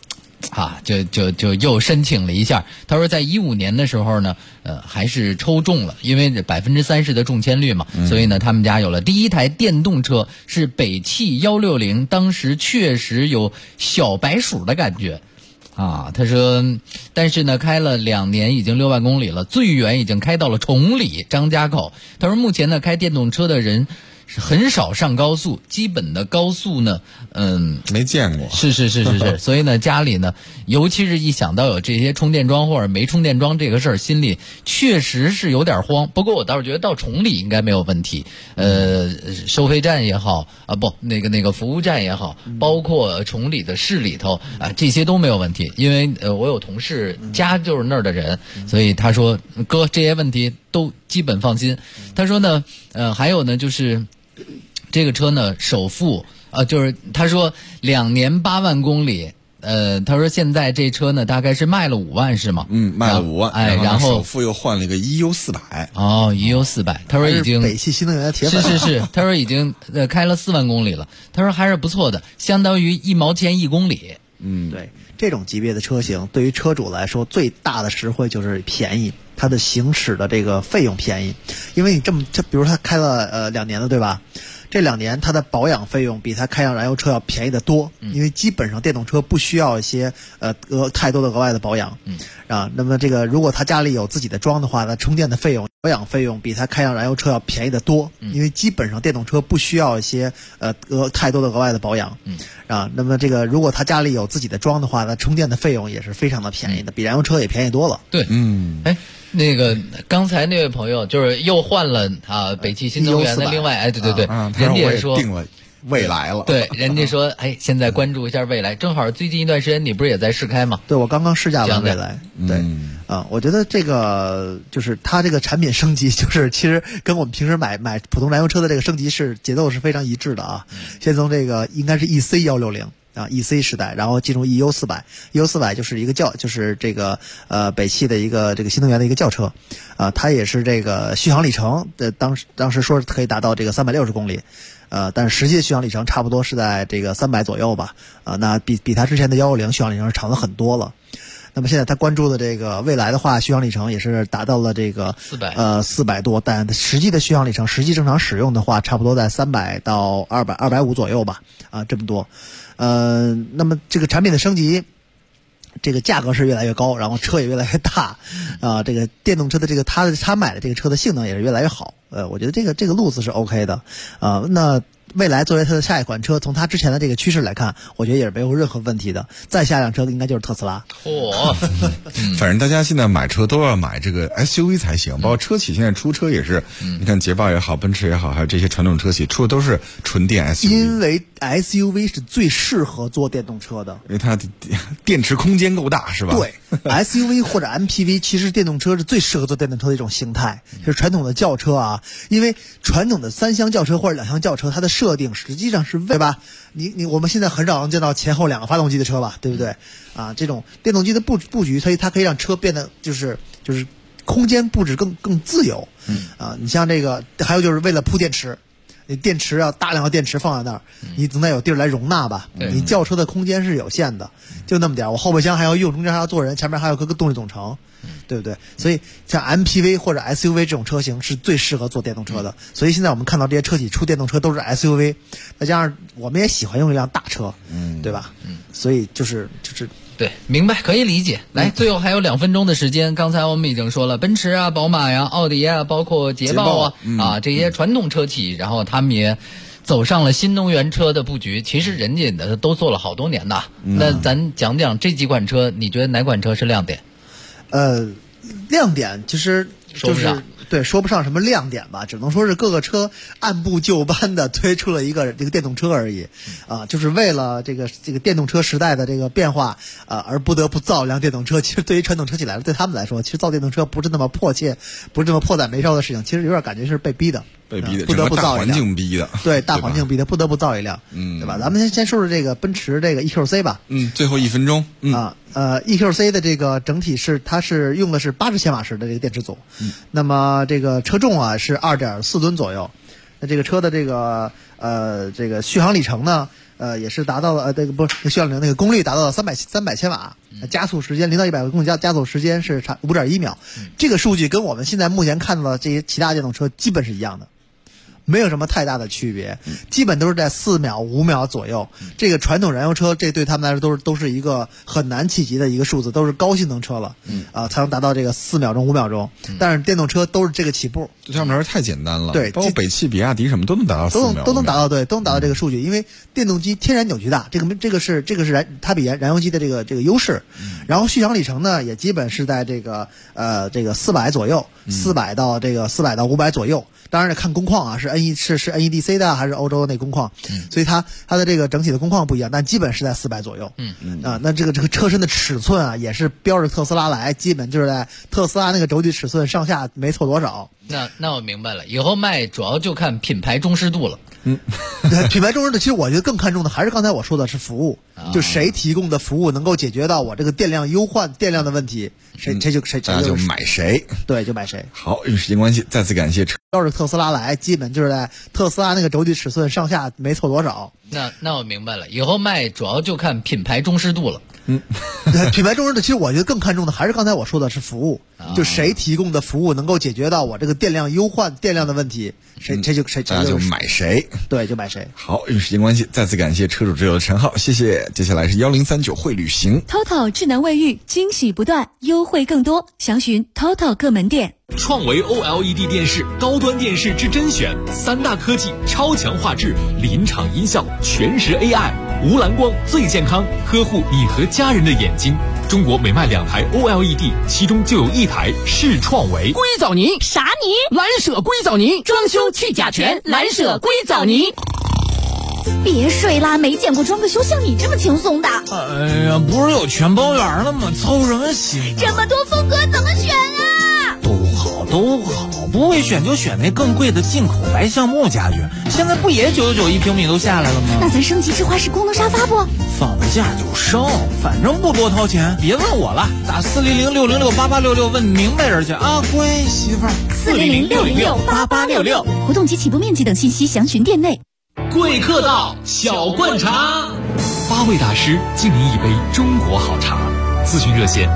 又申请了一下。他说在15年的时候呢，还是抽中了，因为30%的中签率嘛，所以呢他们家有了第一台电动车，是北汽160，当时确实有小白鼠的感觉。他说但是呢开了2年，已经6万公里了，最远已经开到了崇礼张家口。他说目前呢开电动车的人很少上高速，基本的高速呢， 没见过。 是，所以呢，家里呢，尤其是一想到有这些充电桩或者没充电桩这个事儿，心里确实是有点慌。不过我倒是觉得到崇礼应该没有问题，收费站也好啊，不，那个服务站也好，包括崇礼的市里头啊，这些都没有问题。因为我有同事家就是那儿的人，所以他说哥这些问题都基本放心。他说呢，还有呢就是这个车呢首付就是他说2年8万公里。他说现在这车呢大概是卖了5万是吗？ 卖了5万， 然后首付又换了一个 EU400。 EU400，他说已经北汽新能源的铁粉。 是，他说已经开了4万公里了，他说还是不错的，相当于1毛钱1公里。 对，这种级别的车型对于车主来说最大的实惠就是便宜，它的行驶的这个费用便宜，因为你这比如他开了2年了，对吧？这2年它的保养费用比它开上燃油车要便宜得多，因为基本上电动车不需要一些太多的额外的保养。那么这个如果他家里有自己的桩的话，那充电的费用、保养费用比它开上燃油车要便宜得多，因为基本上电动车不需要一些太多的额外的保养。那么这个如果他家里有自己的桩的话，那充电的费用也是非常的便宜的，比燃油车也便宜多了。 对，那个刚才那位朋友就是又换了北汽新能源的另外对，人家也说定了未来了。 对，人家说现在关注一下未来，正好最近一段时间你不是也在试开吗？ 对，我刚刚试驾完未来。对我觉得这个就是它这个产品升级，就是其实跟我们平时买普通燃油车的这个升级节奏是非常一致的啊。先从这个应该是 EC160。EC 时代，然后进入 EU400 就是一个就是这个北汽的一个这个新能源的一个轿车，它也是这个续航里程当时说可以达到这个360公里，但是实际的续航里程差不多是在这个300左右吧，那比它之前的110续航里程是长了很多了。那么现在他关注的这个未来的话，续航里程也是达到了这个400多，但实际的续航里程，实际正常使用的话，差不多在300到250左右吧，这么多。那么这个产品的升级，这个价格是越来越高，然后车也越来越大，这个电动车的这个他买的这个车的性能也是越来越好，我觉得这个路子是 OK 的，那未来作为它的下一款车，从它之前的这个趋势来看，我觉得也是没有任何问题的。再下一辆车应该就是特斯拉。 反正大家现在买车都要买这个 SUV 才行，包括车企现在出车也是，你看捷豹也好，奔驰也好，还有这些传统车企出的都是纯电 SUV。 因为 SUV 是最适合做电动车的， 因为它电池空间够大，是吧？ 对，SUV 或者 MPV 其实电动车是最适合做电动车的一种形态。就是传统的轿车啊，因为传统的3厢轿车或者2厢轿车，它的设定实际上是对吧？我们现在很少能见到前后2个发动机的车吧，对不对？这种电动机的布局，它可以让车变得就是空间布置更自由。你像这个，还有就是为了铺电池。你电池要大量的电池放在那儿，你总得有地儿来容纳吧？你轿车的空间是有限的，就那么点儿。我后备箱还要用，中间还要坐人，前面还有个动力总成，对不对？所以像 MPV 或者 SUV 这种车型是最适合做电动车的。所以现在我们看到这些车企出电动车都是 SUV， 再加上我们也喜欢用一辆大车，对吧？所以就是对，明白，可以理解。来，最后还有2分钟的时间。刚才我们已经说了，奔驰啊、宝马呀、奥迪啊，包括捷豹啊，这些传统车企，然后他们也走上了新能源车的布局。其实人家都做了好多年的。那咱讲讲这几款车，你觉得哪款车是亮点？ 亮点其实就是说不上什么亮点吧，只能说是各个车按部就班的推出了一个这个电动车而已，就是为了这个电动车时代的这个变化，而不得不造一辆电动车。其实对于传统车企来说，对他们来说，其实造电动车不是那么迫切，不是这么迫在眉梢的事情，其实有点感觉是被逼的。不得不造一辆， 大环境逼的， 对，大环境逼的，不得不造一辆，对吧？咱们先说说这个奔驰这个 EQC 吧。 最后1分钟。 EQC 的这个整体它是用的是80千瓦时的这个电池组，那么这个车重啊是2.4吨左右。那这个车的这个续航里程呢，也是达到了续航里程那个功率达到了300千瓦，加速时间0到100公里加速时间是5.1秒。这个数据跟我们现在目前看到的这些其他电动车基本是一样的。 没有什么太大的区别，基本都是在4秒、5秒左右。这个传统燃油车，这对他们来说都是一个很难企及的一个数字，都是高性能车了，才能达到这个4秒钟、5秒钟。但是电动车都是这个起步， 对他们来说太简单了。 对， 包括北汽、比亚迪什么都能达到4秒， 都能达到，对，都能达到这个数据。因为电动机天然扭矩大，这个是它比燃油机的这个优势。然后续航里程呢，也基本是在这个400左右，400到500左右。当然得看工况啊，是 NEDC 的还是欧洲那工况，所以它的这个整体的工况不一样，但基本是在400左右。那这个车身的尺寸啊，也是标着特斯拉来，基本就是在特斯拉那个轴距尺寸上下没错多少。 那我明白了，以后卖主要就看品牌忠实度了。 品牌忠实度，其实我觉得更看重的还是刚才我说的是服务，就谁提供的服务能够解决到我这个电量优换电量的问题，大家就买谁， 对，就买谁。 好，因为时间关系，再次感谢标着特斯拉来，基本就是在特斯拉那个轴距尺寸上下没错多少。 那我明白了，以后卖主要就看品牌忠实度了。 品牌忠实度，其实我觉得更看重的还是刚才我说的是服务，就谁提供的服务能够解决到我这个电量优换电量的问题，大家就买谁， 对，就买谁。 好，因为时间关系，再次感谢车主之友的陈浩，谢谢。接下来是1039会旅行 ，TOTO 智能卫浴，惊喜不断，优惠更多，详询 TOTO 各门店。 创维 OLED 电视，高端电视之甄选，3大科技，超强画质，临场音效，全时 AI， 无蓝光最健康，呵护你和家人的眼睛。中国每卖2台 OLED， 其中就有1台是创维。 硅藻泥啥泥？ 蓝舍硅藻泥，装修去甲醛，蓝舍硅藻泥。 别睡啦，没见过装个修像你这么轻松的。 哎呀，不是有全包圆了吗？操什么心？ 这么多风格怎么选啊？ 都好，不会选就选那更贵的进口白橡木家具，现在不也9991平米都下来了吗？ 那咱升级智花式功能沙发不？ 放了假就升，反正不多掏钱。别问我了，打400-606-8866问明白人去啊，乖媳妇儿。 400-606-8866，活动及起步面积等信息详询店内。 贵客到，小灌茶，8位大师敬您一杯中国好茶。咨询热线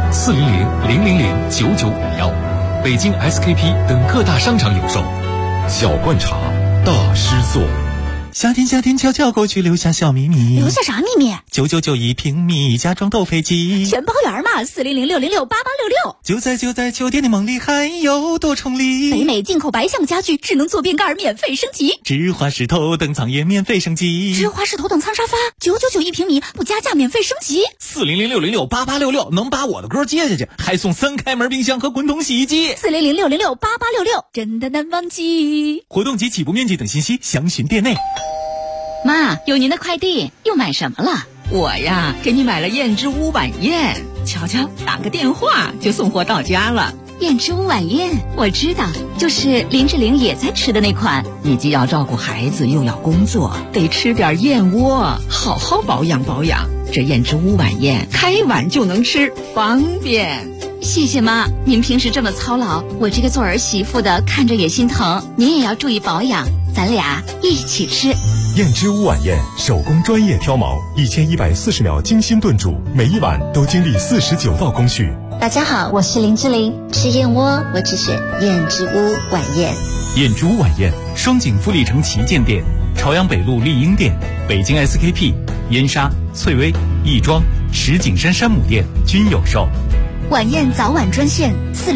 400-000-9951，北京 SKP 等各大商场有售。 小灌茶，大师做。 夏天悄悄过去，留下小秘密。 留下啥秘密 ？9991平米，家装斗配机， 全包圆嘛！400-606-8866。 就在酒店的梦里，还有多重礼。 北美进口白橡家具，智能坐便盖免费升级。 芝华士头等舱也免费升级。 芝华士头等舱沙发9991平米，不加价免费升级。 400-606-8866，能把我的歌接下去，还送3开门冰箱和滚筒洗衣机。 400-606-8866，真的难忘记。 活动及起步面积等信息详询店内。 妈，有您的快递，又买什么了？ 我呀，给你买了燕之屋晚宴，瞧瞧，打个电话就送货到家了。 燕之屋晚宴，我知道，就是林志玲也在吃的那款。 你既要照顾孩子，又要工作，得吃点燕窝，好好保养保养。这燕之屋晚宴，开碗就能吃，方便。 谢谢妈，您平时这么操劳，我这个做儿媳妇的看着也心疼。您也要注意保养，咱俩一起吃。 燕之屋晚宴，手工专业挑毛，1140秒精心炖煮，每一碗都经历49道工序。 大家好，我是林志玲，吃燕窝我只选燕之屋晚宴。 燕之屋晚宴，双井富力城旗舰店、朝阳北路丽婴店、北京 SKP、燕莎、翠微、亦庄、石景山山姆店均有售。 晚宴早晚专线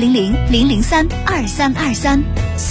400-003-2323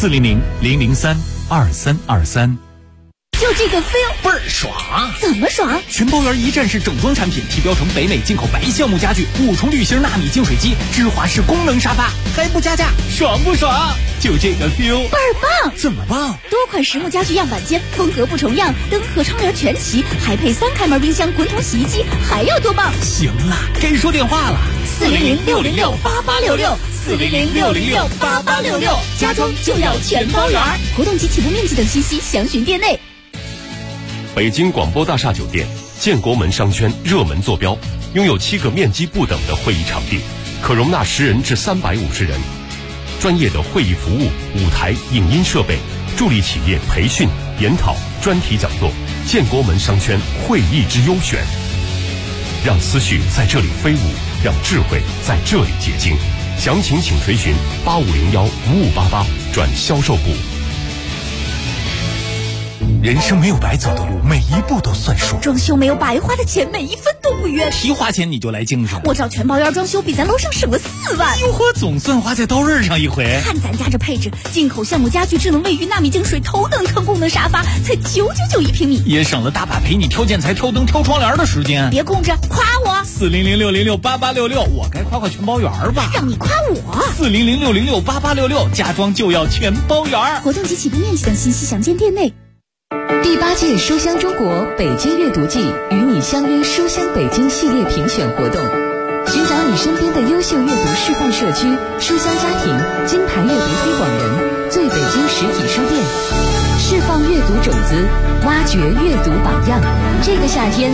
400-003-2323。 就这个 feel 倍儿爽！ 怎么爽？ 全包圆一站式整装产品，提标成北美进口白橡木家具，5重滤芯纳米净水机，芝华士功能沙发，还不加价，爽不爽？就这个 feel 倍儿棒！ 怎么棒？ 多款实木家具样板间，风格不重样，灯和窗帘全齐，还配3开门冰箱、滚筒洗衣机，还要多棒？ 行了，该说电话了。 400-606-8866 400-606-8866，家装就要全包圆。活动及起步面积等信息详询店内。 北京广播大厦酒店建国门商圈热门坐标，拥有7个面积不等的会议场地，可容纳10人至350人。专业的会议服务、舞台、影音设备，助力企业培训、研讨、专题讲座。建国门商圈会议之优选，让思绪在这里飞舞，让智慧在这里结晶。详情请垂询8501-5588转销售部。 人生没有白走的路，每一步都算数。 装修没有白花的钱，每一分都不冤。 提花钱你就来精神， 我找全包院装修比咱楼上省了4万。 哟呵，总算花在刀刃上一回。 看咱家这配置，进口橡木家具、智能卫浴、纳米净水、头等舱功能沙发，才999一平米， 也省了大把陪你挑建材、挑灯、挑窗帘的时间。 别空着，夸我 ！400-606-8866，我该夸夸全包园吧？ 让你夸我 ！400-606-8866，家装就要全包园。 活动及启动面积等信息详见店内。 第8届书香中国北京阅读季与你相约书香北京系列评选活动，寻找你身边的优秀阅读示范社区、书香家庭、金牌阅读推广人、最北京实体书店，释放阅读种子，挖掘阅读榜样。这个夏天